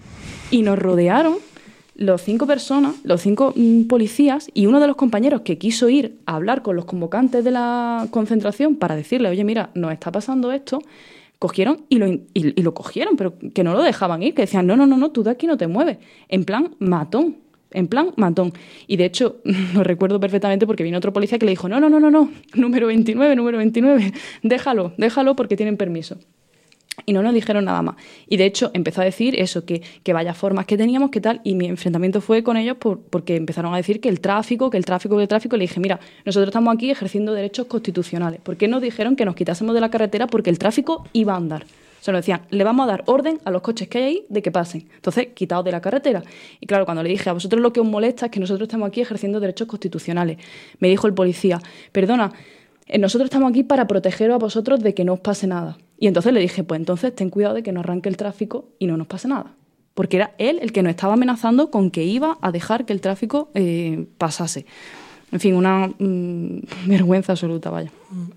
Y nos rodearon los cinco personas, los cinco mm, policías, y uno de los compañeros que quiso ir a hablar con los convocantes de la concentración para decirle, oye, mira, nos está pasando esto, cogieron y lo, y, y lo cogieron, pero que no lo dejaban ir, que decían, no, no, no, no, tú de aquí no te mueves, en plan matón, en plan matón. Y de hecho, lo recuerdo perfectamente porque vino otro policía que le dijo, no, no, no, no, no, número veintinueve, número veintinueve, déjalo, déjalo porque tienen permiso. Y no nos dijeron nada más. Y de hecho empezó a decir eso, que, que vaya formas que teníamos, que tal, y mi enfrentamiento fue con ellos por, porque empezaron a decir que el tráfico, que el tráfico, que el tráfico, y le dije, mira, nosotros estamos aquí ejerciendo derechos constitucionales. ¿Por qué nos dijeron que nos quitásemos de la carretera? Porque el tráfico iba a andar. O sea, nos decían, le vamos a dar orden a los coches que hay ahí de que pasen. Entonces, quitados de la carretera. Y claro, cuando le dije, a vosotros lo que os molesta es que nosotros estamos aquí ejerciendo derechos constitucionales. Me dijo el policía, perdona, nosotros estamos aquí para protegeros a vosotros de que no os pase nada. Y entonces le dije, pues entonces ten cuidado de que no arranque el tráfico y no nos pase nada. Porque era él el que nos estaba amenazando con que iba a dejar que el tráfico eh, pasase. En fin, una mmm, vergüenza absoluta, vaya.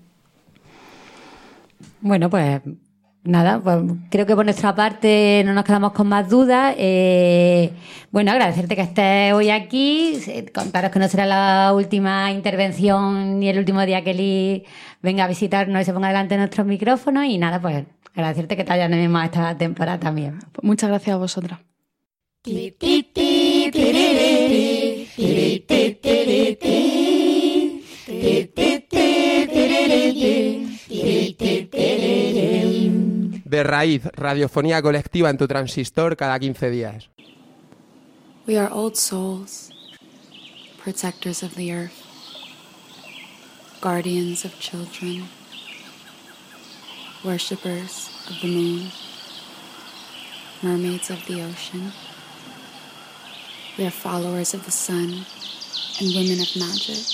Bueno, pues nada, pues creo que por nuestra parte no nos quedamos con más dudas. Eh, bueno, agradecerte que estés hoy aquí, contaros que no será la última intervención ni el último día que Liz venga a visitarnos y se ponga delante de nuestros micrófonos, y nada, pues agradecerte que te hayas animado a esta temporada también. Pues muchas gracias a vosotras. De Raíz, radiofonía colectiva en tu transistor cada quince días. We are old souls, protectors of the earth, guardians of children, worshippers of the moon, mermaids of the ocean. We are followers of the sun and women of magic.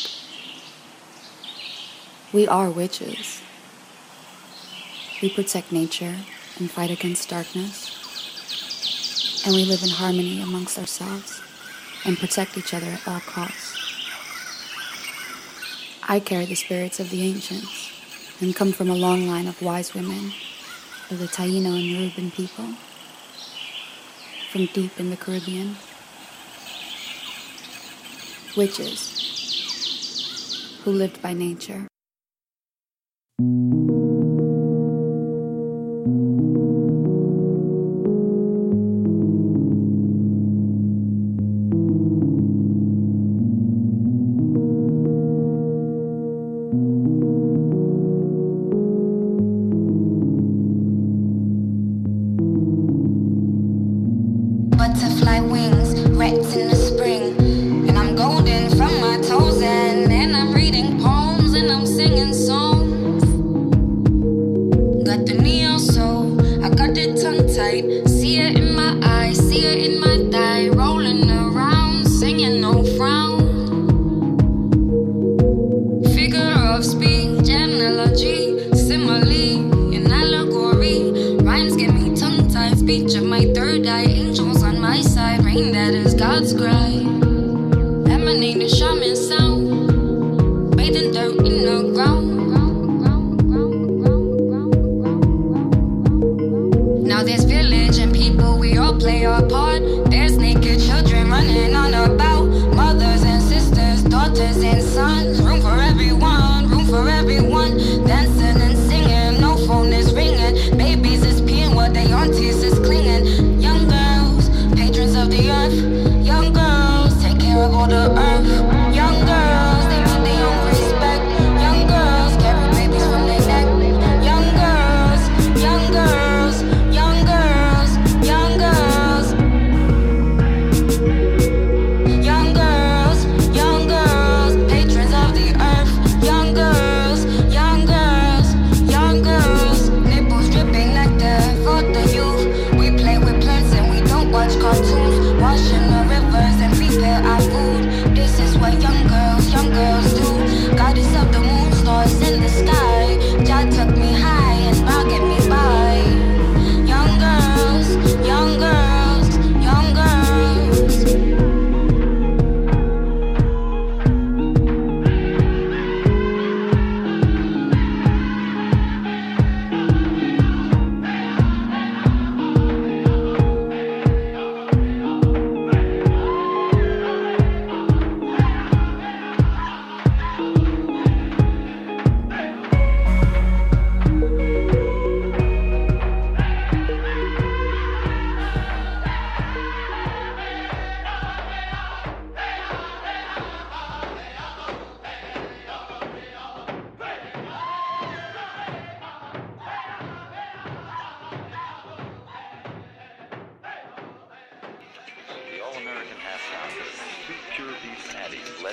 We are witches. We protect nature and fight against darkness. And we live in harmony amongst ourselves and protect each other at all costs. I carry the spirits of the ancients and come from a long line of wise women of the Taino and Yoruban people from deep in the Caribbean. Witches who lived by nature. Butterfly wings, wrapped in the spring, and I'm golden from my toes, and, and I'm reading poems and I'm singing songs. Got the neo soul, I got it tongue tight. See it in my eyes, see it in my thigh, rolling around, singing no frown. Figure of speech, analogy, simile, and allegory. Rhymes get me tongue tied, speech of my third eye, angels on my side, rain that is God's cry. Emanating shaman sound, bathing dirt in the ground. Now there's village and people, we all play our part. There's naked children running on about, mothers and sisters, daughters and sons. Room for everyone, room for everyone. Dancing and singing, no phone is ringing. Babies is peeing while they aunties is clinging. Young girls, patrons of the earth. Young girls, take care of all the earth. Young girls.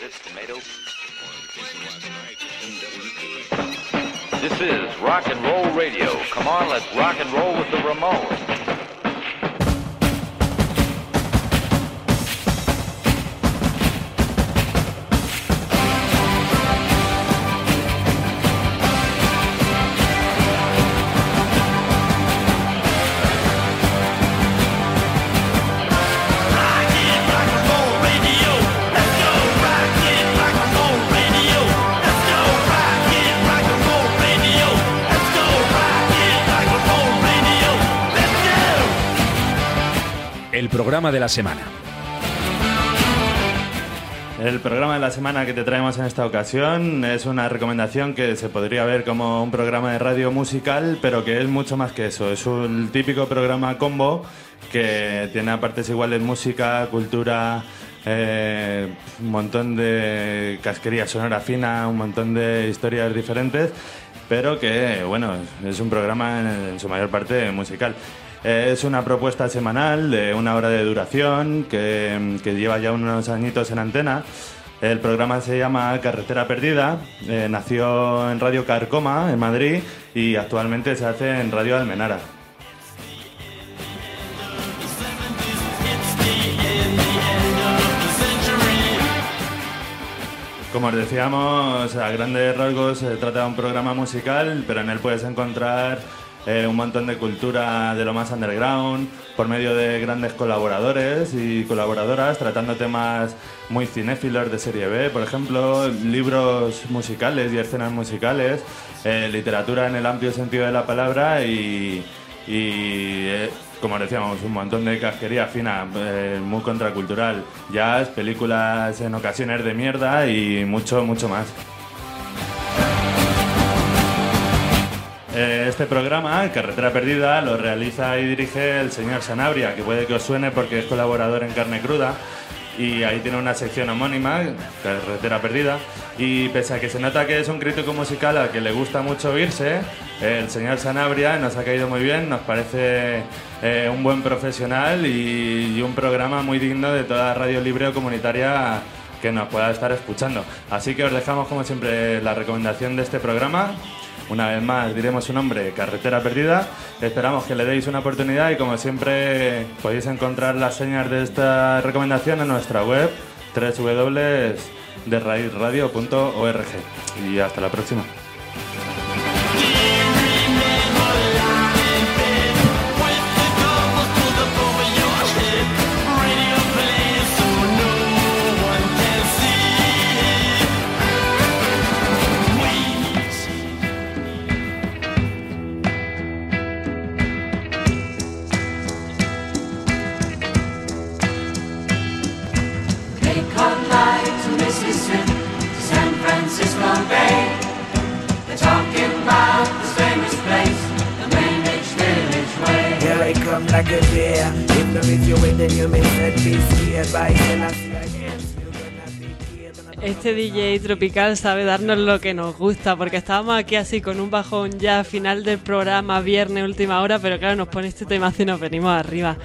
This is rock and roll radio. Come on, let's rock and roll with the Ramones. El programa de la semana. El programa de la semana que te traemos en esta ocasión es una recomendación que se podría ver como un programa de radio musical, pero que es mucho más que eso. Es un típico programa combo que tiene a partes iguales música, cultura, eh, un montón de casquería sonora fina, un montón de historias diferentes, pero que, bueno, es un programa en, en su mayor parte musical. Es una propuesta semanal de una hora de duración que, que lleva ya unos añitos en antena. El programa se llama Carretera Perdida, eh, nació en Radio Carcoma, en Madrid, y actualmente se hace en Radio Almenara. Como os decíamos, a grandes rasgos se trata de un programa musical, pero en él puedes encontrar Eh, un montón de cultura de lo más underground, por medio de grandes colaboradores y colaboradoras, tratando temas muy cinéfilos de serie B, por ejemplo, libros musicales y escenas musicales, eh, literatura en el amplio sentido de la palabra y, y eh, como decíamos, un montón de casquería fina, eh, muy contracultural, jazz, películas en ocasiones de mierda y mucho, mucho más. Este programa, Carretera Perdida, lo realiza y dirige el señor Sanabria, que puede que os suene porque es colaborador en Carne Cruda, y ahí tiene una sección homónima, Carretera Perdida, y pese a que se nota que es un crítico musical al que le gusta mucho oírse, el señor Sanabria nos ha caído muy bien, nos parece eh, un buen profesional y, y un programa muy digno de toda radio libre o comunitaria que nos pueda estar escuchando. Así que os dejamos, como siempre, la recomendación de este programa. Una vez más diremos su nombre, Carretera Perdida. Esperamos que le deis una oportunidad y, como siempre, podéis encontrar las señas de esta recomendación en nuestra web doble u doble u doble u punto de raíz radio punto org. Y hasta la próxima. Este D J tropical sabe darnos lo que nos gusta, porque estábamos aquí así con un bajón ya final del programa, viernes, última hora, pero claro, nos pone este temazo y nos venimos arriba.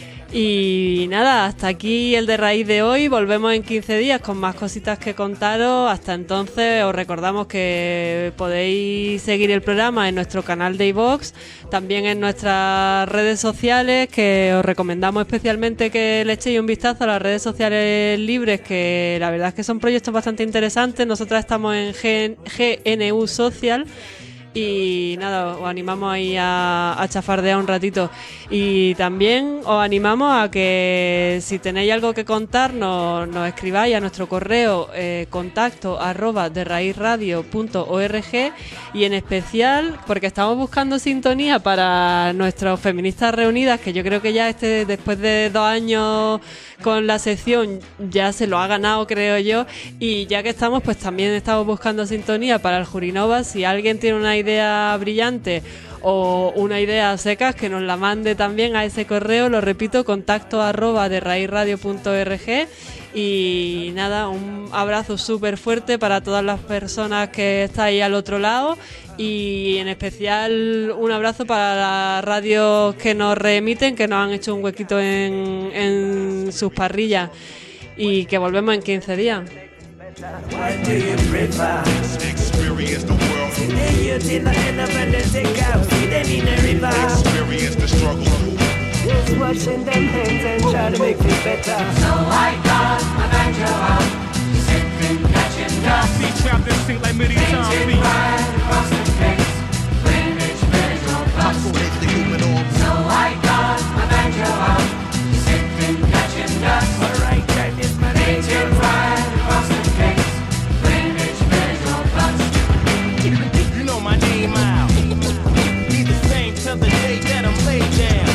Y nada, hasta aquí el de raíz de hoy. Volvemos en quince días con más cositas que contaros. Hasta entonces os recordamos que podéis seguir el programa en nuestro canal de iVoox, también en nuestras redes sociales, que os recomendamos especialmente que le echéis un vistazo a las redes sociales libres, que la verdad es que son proyectos bastante interesantes. Nosotras estamos en G N U Social. Y nada, os animamos ahí a, a chafardear un ratito. Y también os animamos a que, si tenéis algo que contarnos, nos escribáis a nuestro correo eh, contacto arroba de raíz radio punto org. Y en especial, porque estamos buscando sintonía para nuestros feministas reunidas, que yo creo que ya este, después de dos años con la sección, ya se lo ha ganado, creo yo. Y ya que estamos, pues también estamos buscando sintonía para el Jurinova. Si alguien tiene una idea brillante o una idea secas, que nos la mande también a ese correo, lo repito, contacto arroba de raíz radio punto org. Y nada, un abrazo súper fuerte para todas las personas que estáis al otro lado, y en especial un abrazo para las radios que nos reemiten, que nos han hecho un huequito en, en sus parrillas, y que volvemos en quince días. What do you prefer? Experience the world. See the youth in the independent house. See them in the river. Experience the struggle. Just washing them hands and try to make it better. So I got my banjo out. Sipping, catching dust. See trapped and sink like many times. Hitting right across the face. Greenwich Village Road Bus. So I got my banjo out. Sipping, catching dust. Alright, time is my name. Hitting right across the face. Greenwich Village Road Bus. You know my name out. Be the same till the day that I'm laid down.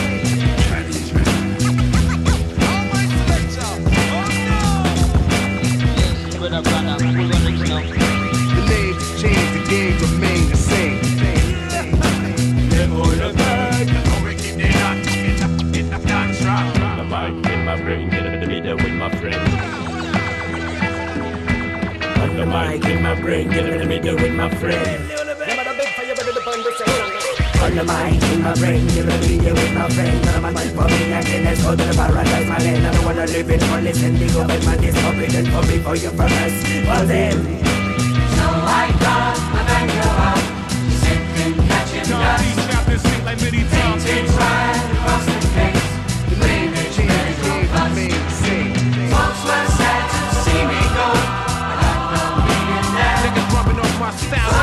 The name changed, the game remained the same. Never the bag, already keep it up, it up, it up, not drop. The mic in my brain, get up the leader with my friend. On the mic in my brain, get up the middle with my friend. On the mic in my brain, get up the leader with my friend. I'm a man for me, I can let's go to the paradise, my land. I don't wanna live in one, listen, the government is forbidden for me, for you, for us, for them. So I got my banjo out, sipping, catching dust. Painted right across the face. The name that changed the game remained the same. Folks were sad to see me go. I got no meaning there. Niggas rubbing off my style.